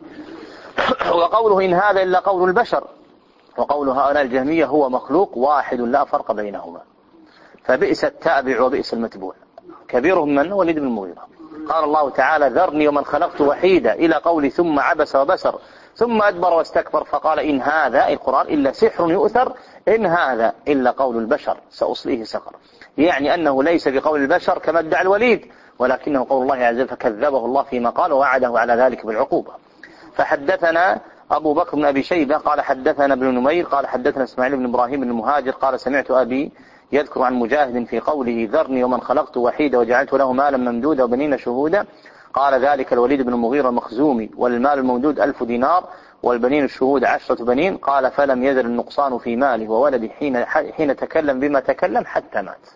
وقوله إن هذا إلا قول البشر وقول هؤلاء الجهمية هو مخلوق واحد لا فرق بينهما، فبئس التابع وبئس المتبوع. كبيرهم من وليد بن المغيرة. قال الله تعالى ذرني ومن خلقت وحيدا إلى قول ثم عبس وبسر ثم أدبر واستكبر فقال إن هذا القرآن إلا سحر يؤثر إن هذا إلا قول البشر سأصليه سقر. يعني أنه ليس بقول البشر كما ادعى الوليد ولكنه قول الله عز وجل فكذبه الله فيما قال ووعده على ذلك بالعقوبة. فحدثنا أبو بكر بن أبي شيبة قال حدثنا ابن نمير قال حدثنا إسماعيل بن إبراهيم بن المهاجر قال سمعت أبي يذكر عن مجاهد في قوله ذرني ومن خلقت وحيدا وجعلت له مالا ممدودا وبنين شهودا قال ذلك الوليد بن المغيرة المخزومي والمال الممدود 1000 دينار والبنين الشهود 10 بنين. قال فلم يزل النقصان في ماله وولده حين تكلم بما تكلم حتى مات.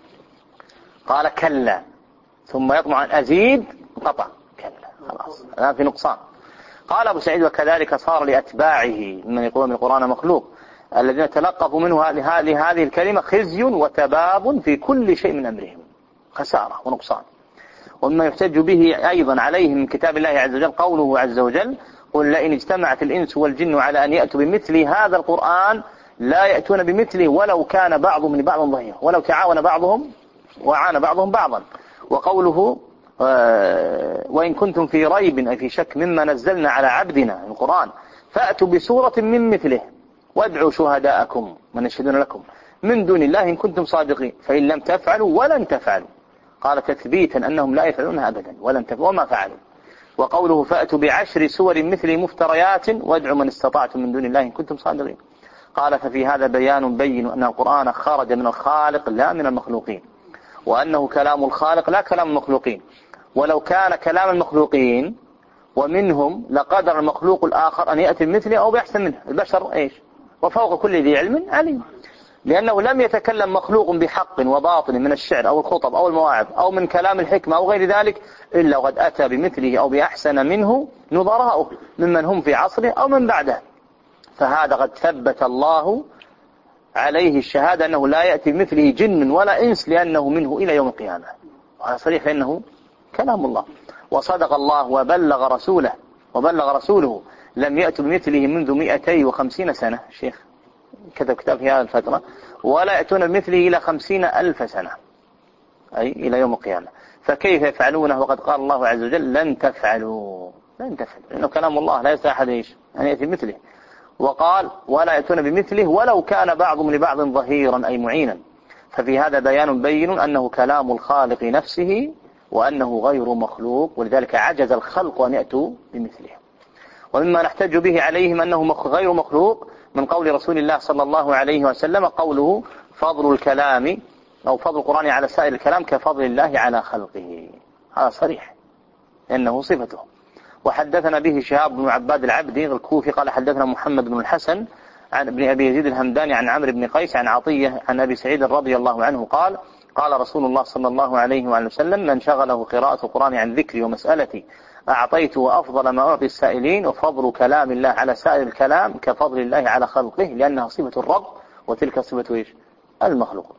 قال كلا ثم يطمع أن أزيد قطع كلا خلاص الآن في نقصان. قال أبو سعيد وكذلك صار لأتباعه من يقول من القرآن مخلوق الذين تلقفوا منه لهذه الكلمة خزي وتباب في كل شيء من أمرهم خسارة ونقصان. ومما يحتج به أيضا عليهم من كتاب الله عز وجل قوله عز وجل قل لئن اجتمعت الإنس والجن على أن يأتوا بمثل هذا القرآن لا يأتون بمثله ولو كان بعضهم لبعض ظهيرا ولو تعاون بعضهم وعان بعضهم بعضا. وقوله وإن كنتم في ريب أي في شك مما نزلنا على عبدنا القرآن فأتوا بسورة من مثله وادعوا شهداءكم من يشهدون لكم من دون الله إن كنتم صادقين فإن لم تفعلوا ولن تفعلوا. قال تثبيتا أنهم لا يفعلونها أبدا ولن تفعلوا وما فعلوا. وقوله فأتوا ب10 سور مثل مفتريات وادعوا من استطعتم من دون الله إن كنتم صادقين. قال ففي هذا بيان أن القرآن خرج من الخالق لا من المخلوقين وأنه كلام الخالق لا كلام المخلوقين. ولو كان كلام المخلوقين ومنهم لقدر المخلوق الآخر أن يأتي بمثله أو بأحسن منه. البشر إيش وفوق كل ذي علم عليم لأنه لم يتكلم مخلوق بحق وباطل من الشعر أو الخطب أو المواعظ أو من كلام الحكمة أو غير ذلك إلا وقد أتى بمثله أو بأحسن منه نظراؤه ممن هم في عصره أو من بعده. فهذا قد ثبت الله عليه الشهادة أنه لا يأتي بمثله جن ولا إنس لأنه منه إلى يوم القيامة. وهذا صريح فإنه كلام الله. وصدق الله وبلغ رسوله لم يأتوا بمثله منذ 250 سنة. الشيخ كتب كتاب في هذه الفترة ولا يأتون بمثله إلى 50,000 سنة أي إلى يوم القيامة. فكيف يفعلونه وقد قال الله عز وجل لن تفعلوا لأنه كلام الله لا يستطيع أحد أن يأتي بمثله. وقال ولا يأتون بمثله ولو كان بعضهم لبعض ظهيرا أي معينا. ففي هذا بين أنه كلام الخالق نفسه وأنه غير مخلوق ولذلك عجز الخلق أن يأتوا بمثله. ومما نحتج به عليهم أنه غير مخلوق من قول رسول الله صلى الله عليه وسلم قوله فضل الكلام أو فضل القرآن على سائر الكلام كفضل الله على خلقه. هذا صريح لأنه صفته. وحدثنا به شهاب بن عباد العبدي الكوفي قال حدثنا محمد بن الحسن عن ابن أبي يزيد الهمداني عن عمرو بن قيس عن عطية عن أبي سعيد رضي الله عنه قال قال رسول الله صلى الله عليه وسلم من شغله قراءة القرآن عن ذكري ومسألتي أعطيته أفضل ما أعطي السائلين وفضل كلام الله على سائر الكلام كفضل الله على خلقه لأنها صفة الرب وتلك صفة إيش المخلوق.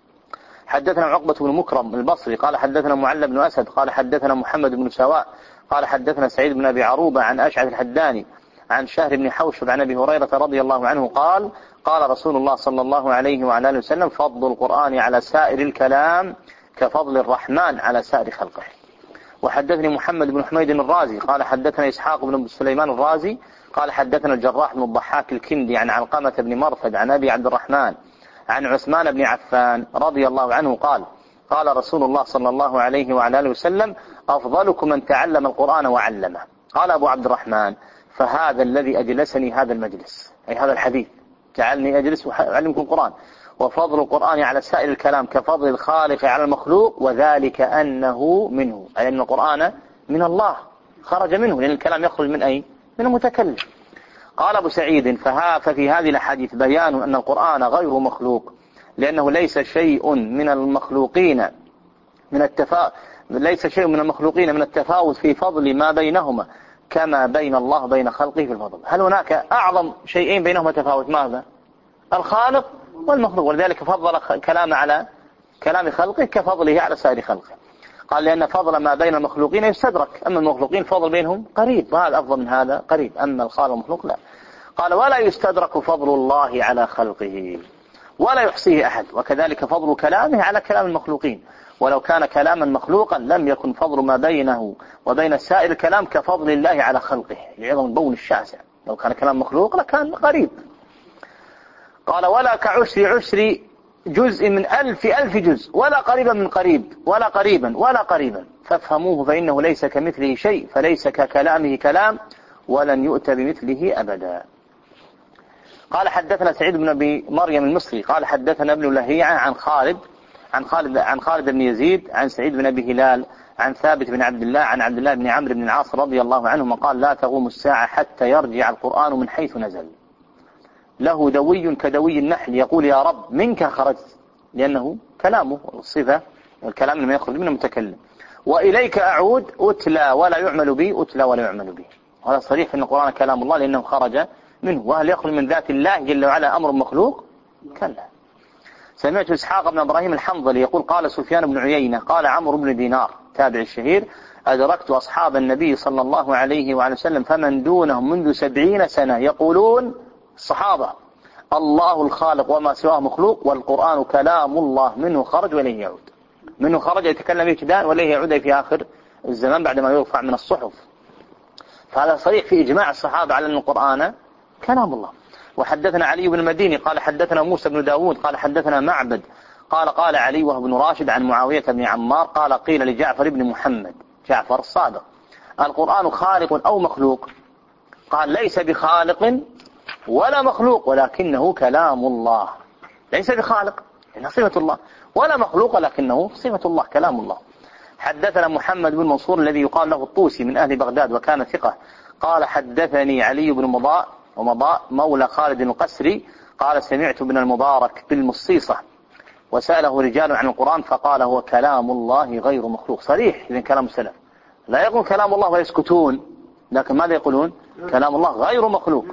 حدثنا عقبة بن مكرم البصري قال حدثنا معل بن أسد قال حدثنا محمد بن سواء قال حدثنا سعيد بن أبي عروبة عن أشعث الحداني عن شهر بن حوشب عن أبي هريرة رضي الله عنه قال قال رسول الله صلى الله عليه وعلى آله وسلم فضل القرآن على سائر الكلام كفضل الرحمن على سائر خلقه. وحدثني محمد بن حميد الرازي قال حدثنا إسحاق بن سليمان الرازي قال حدثنا الجراح بن الضحاك الكندي عن علقمة بن مرثد عن أبي عبد الرحمن عن عثمان بن عفان رضي الله عنه قال قال رسول الله صلى الله عليه وعلى آله وسلم أفضلكم من تعلم القرآن وعلمه. قال أبو عبد الرحمن فهذا الذي أجلسني هذا المجلس أي هذا الحديث جعلني أجلس وأعلمكم القرآن. وفضل القرآن على سائر الكلام كفضل الخالق على المخلوق وذلك أنه منه أي أن القرآن من الله خرج منه لأن الكلام يخرج من أي من المتكلم. قال أبو سعيد ففي هذه الحديث بيان أن القرآن غير مخلوق لأنه ليس شيء من المخلوقين ليس شيء من المخلوقين من التفاوت في فضل ما بينهما كما بين الله بين خلقه في الفضل. هل هناك أعظم شيئين بينهما تفاوت ماذا الخالق والمخلوق ولذلك فضل كلام على كلام خلقه كفضله على سائر خلقه. قال لأن فضل ما بين المخلوقين يستدرك أما المخلوقين فضل بينهم قريب وهذا أفضل من هذا قريب أما الخالق والمخلوق لا. قال ولا يستدرك فضل الله على خلقه ولا يحصيه أحد وكذلك فضل كلامه على كلام المخلوقين ولو كان كلاما مخلوقا لم يكن فضل ما بينه وبين سائر الكلام كفضل الله على خلقه، لعظم البون الشاسع. لو كان كلام مخلوق لكان غريب. قال ولا كعشر جزء من 1000 جزء، ولا قريبا من قريب، ولا قريبا ولا قريبا، فافهموه فإنه ليس كمثله شيء، فليس ككلامه كلام، ولن يؤتى بمثله أبدا. قال حدثنا سعيد بن أبي مريم المصري قال حدثنا ابن لهيعة عن خالد بن يزيد عن سعيد بن أبي هلال عن ثابت بن عبد الله عن عبد الله بن عمرو بن العاص رضي الله عنهما قال لا تقوم الساعة حتى يرجع القرآن من حيث نزل، له دوي كدوي النحل يقول يا رب منك خرجت، لأنه كلامه الصفة الكلام لما يخرج منه متكلم، وإليك أعود أتلى ولا يعمل بي، أتلى ولا يعمل بي. هذا صريح في أن القرآن كلام الله لأنه خرج منه. وهل يخرج من ذات الله جل وعلا أمر مخلوق؟ كلا. سمعت إسحاق بن إبراهيم الحنظلي يقول قال سفيان بن عيينة قال عمرو بن دينار تابع الشهير أدركت أصحاب النبي صلى الله عليه وعلى وسلم فمن دونهم منذ 70 سنة يقولون الصحابة الله الخالق وما سواه مخلوق، والقرآن كلام الله منه خرج وإليه يعود. منه خرج يتكلم ابتداء وإليه يعود في آخر الزمان بعدما يرفع من الصحف. فهذا صريح في إجماع الصحابة على أن القرآن كلام الله. وحدثنا علي بن المديني قال حدثنا موسى بن داود قال حدثنا معبد قال علي وهو بن راشد عن معاوية بن عمار قال قيل لجعفر بن محمد جعفر الصادق القرآن خالق أو مخلوق؟ قال ليس بخالق ولا مخلوق ولكنه كلام الله. ليس بخالق إنها صفة الله، ولا مخلوق لكنه صفة الله كلام الله. حدثنا محمد بن منصور الذي يقال له الطوسي من أهل بغداد وكان ثقة قال حدثني علي بن مضاء مولى خالد القسري قال سمعت ابن المبارك بالمصيصة وسأله رجال عن القرآن فقال هو كلام الله غير مخلوق. صريح إذن كلام السلف لا يقول كلام الله ويسكتون، لكن ماذا يقولون؟ كلام الله غير مخلوق.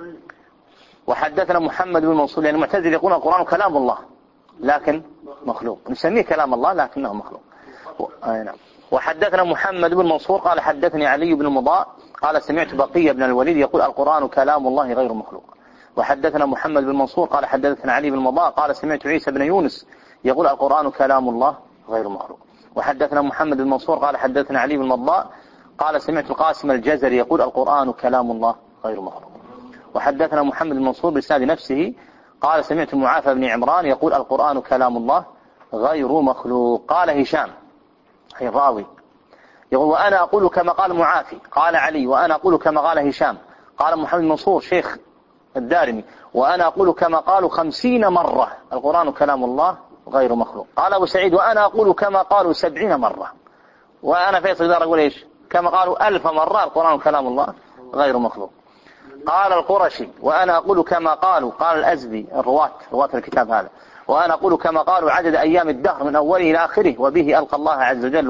وحدثنا محمد بن منصور يعني المعتزلة يقولون القرآن كلام الله لكن مخلوق، نسميه كلام الله لكنه مخلوق. نعم. وحدثنا محمد بن منصور قال حدثني علي بن مضاء قال سمعت بقية بن الوليد يقول القرآن كلام الله غير مخلوق. وحدثنا محمد بن منصور قال حدثنا علي بن مضاء قال سمعت عيسى بن يونس يقول القرآن كلام الله غير مخلوق. وحدثنا محمد بن منصور قال حدثنا علي بن مضاء قال سمعت القاسم الجزري يقول القرآن كلام الله غير مخلوق. وحدثنا محمد بن منصور بإسناد نفسه قال سمعت معافى بن عمران يقول القرآن كلام الله غير مخلوق. قال هشام أي الراوي يقول وأنا أقول كما قال معافي قال علي وأنا أقول كما قال هشام قال محمد بن منصور شيخ الدارمي وأنا أقول كما قالوا 50 مرة القرآن كلام الله غير مخلوق. قال أبو سعيد وأنا أقول كما قالوا 70 مرة. وأنا فيصل دار أقول إيش كما قالوا 1000 مرة القرآن كلام الله غير مخلوق. قال القرشي وأنا أقول كما قالوا قال الأزدي رواة الكتاب هذا وأنا أقول كما قالوا عدد أيام الدهر من أوله إلى آخره وبه ألقى الله عز وجل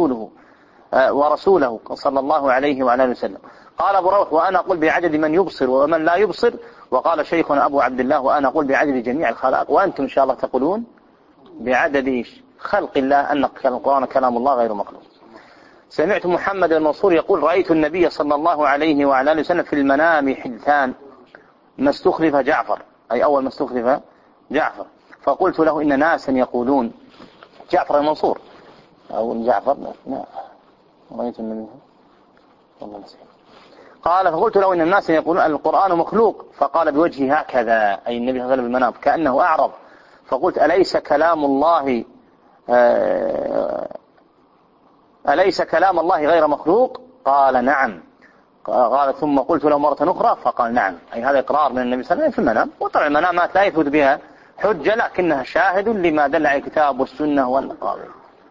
ورسوله صلى الله عليه وعلى آله وسلم. قال أبو روح وأنا أقول بعدد من يبصر ومن لا يبصر. وقال شيخنا أبو عبد الله وأنا أقول بعدد جميع الخلائق. وأنتم إن شاء الله تقولون بعدد خلق الله أن القرآن كلام الله غير مخلوق. سمعت محمد المنصور يقول رأيت النبي صلى الله عليه وعلى آله وسلم في المنام حدثان ما استخلف جعفر أي أول ما استخلف جعفر فقلت له إن ناسا يقولون جعفر المنصور أو جعفر لا رأيت النبي قال فقلت له إن الناس يقولون القرآن مخلوق فقال بوجهه هكذا أي النبي صلى الله عليه وسلم بالمنام كأنه أعرض. فقلت أليس كلام الله أليس كلام الله غير مخلوق؟ قال نعم. قال ثم قلت له مرة أخرى فقال نعم. أي هذا إقرار من النبي صلى الله عليه وسلم في المنام. وطبعا المنامات لا يثبت بها حجة لكنها شاهد لما دل على الكتاب والسنة والقاضي.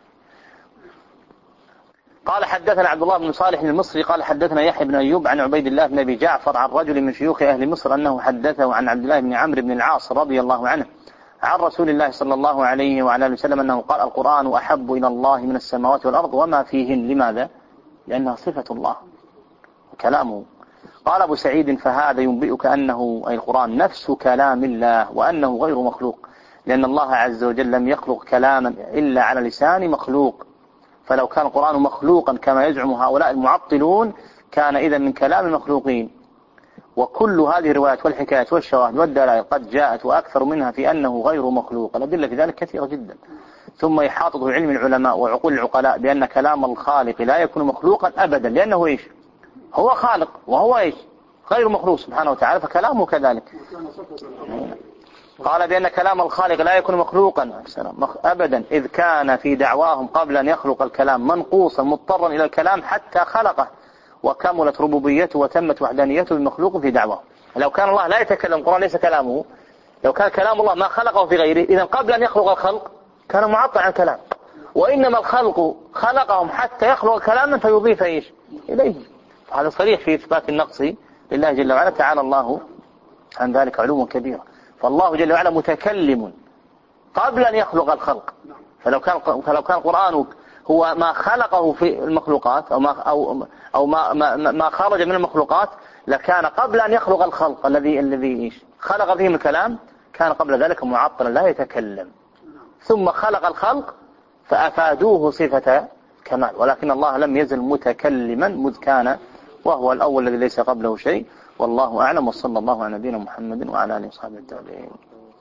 قال حدثنا عبد الله بن صالح المصري قال حدثنا يحيى بن أيوب عن عبيد الله بن أبي جعفر عن رجل من شيوخ أهل مصر أنه حدثه عن عبد الله بن عمرو بن العاص رضي الله عنه عن رسول الله صلى الله عليه وعلى آله وسلم أنه قال القرآن أحب إلى الله من السماوات والأرض وما فيهن. لماذا؟ لأنها صفة الله وكلامه. قال أبو سعيد فهذا ينبئك أنه أي القرآن نفس كلام الله وأنه غير مخلوق لأن الله عز وجل لم يخلق كلاما إلا على لسان مخلوق. فلو كان القرآن مخلوقا كما يزعم هؤلاء المعطلون كان إذا من كلام المخلوقين. وكل هذه الروايات والحكايات والشواهد والدلائل قد جاءت وأكثر منها في أنه غير مخلوق. الأدلة في ذلك كثيرة جدا. ثم إحاطة علم العلماء وعقول العقلاء بأن كلام الخالق لا يكون مخلوقا أبدا، لأنه إيش؟ هو خالق وهو إيش؟ غير مخلوق سبحانه وتعالى، فكلامه كذلك. قال بأن كلام الخالق لا يكون مخلوقا أبدا، إذ كان في دعواهم قبل أن يخلق الكلام منقوصا مضطرا إلى الكلام حتى خلقه، وكملت ربوبيته وتمت وحدانيته بمخلوق في دعواه. لو كان الله لا يتكلم، القرآن ليس كلامه، لو كان كلام الله ما خلقه في غيره، إذن قبل أن يخلق الخلق كان معطل عن كلام، وإنما الخلق خلقهم حتى يخلق كلاما فيضيف إيش إليه. هذا صريح في إثبات النقص لله جل وعلا، تعالى الله عن ذلك علوا كبيرا. فالله جل وعلا متكلم قبل أن يخلق الخلق، فلو كان القرآن هو ما خلقه في المخلوقات أو ما خرج من المخلوقات، لكان قبل أن يخلق الخلق الذي خلق فيهم الكلام، كان قبل ذلك معطلا لا يتكلم، ثم خلق الخلق فأفادوه صفة كمال، ولكن الله لم يزل متكلما مذ كان، وهو الأول الذي ليس قبله شيء. والله أعلم، وصلى الله على نبينا محمد وعلى آله وصحبه التابعين.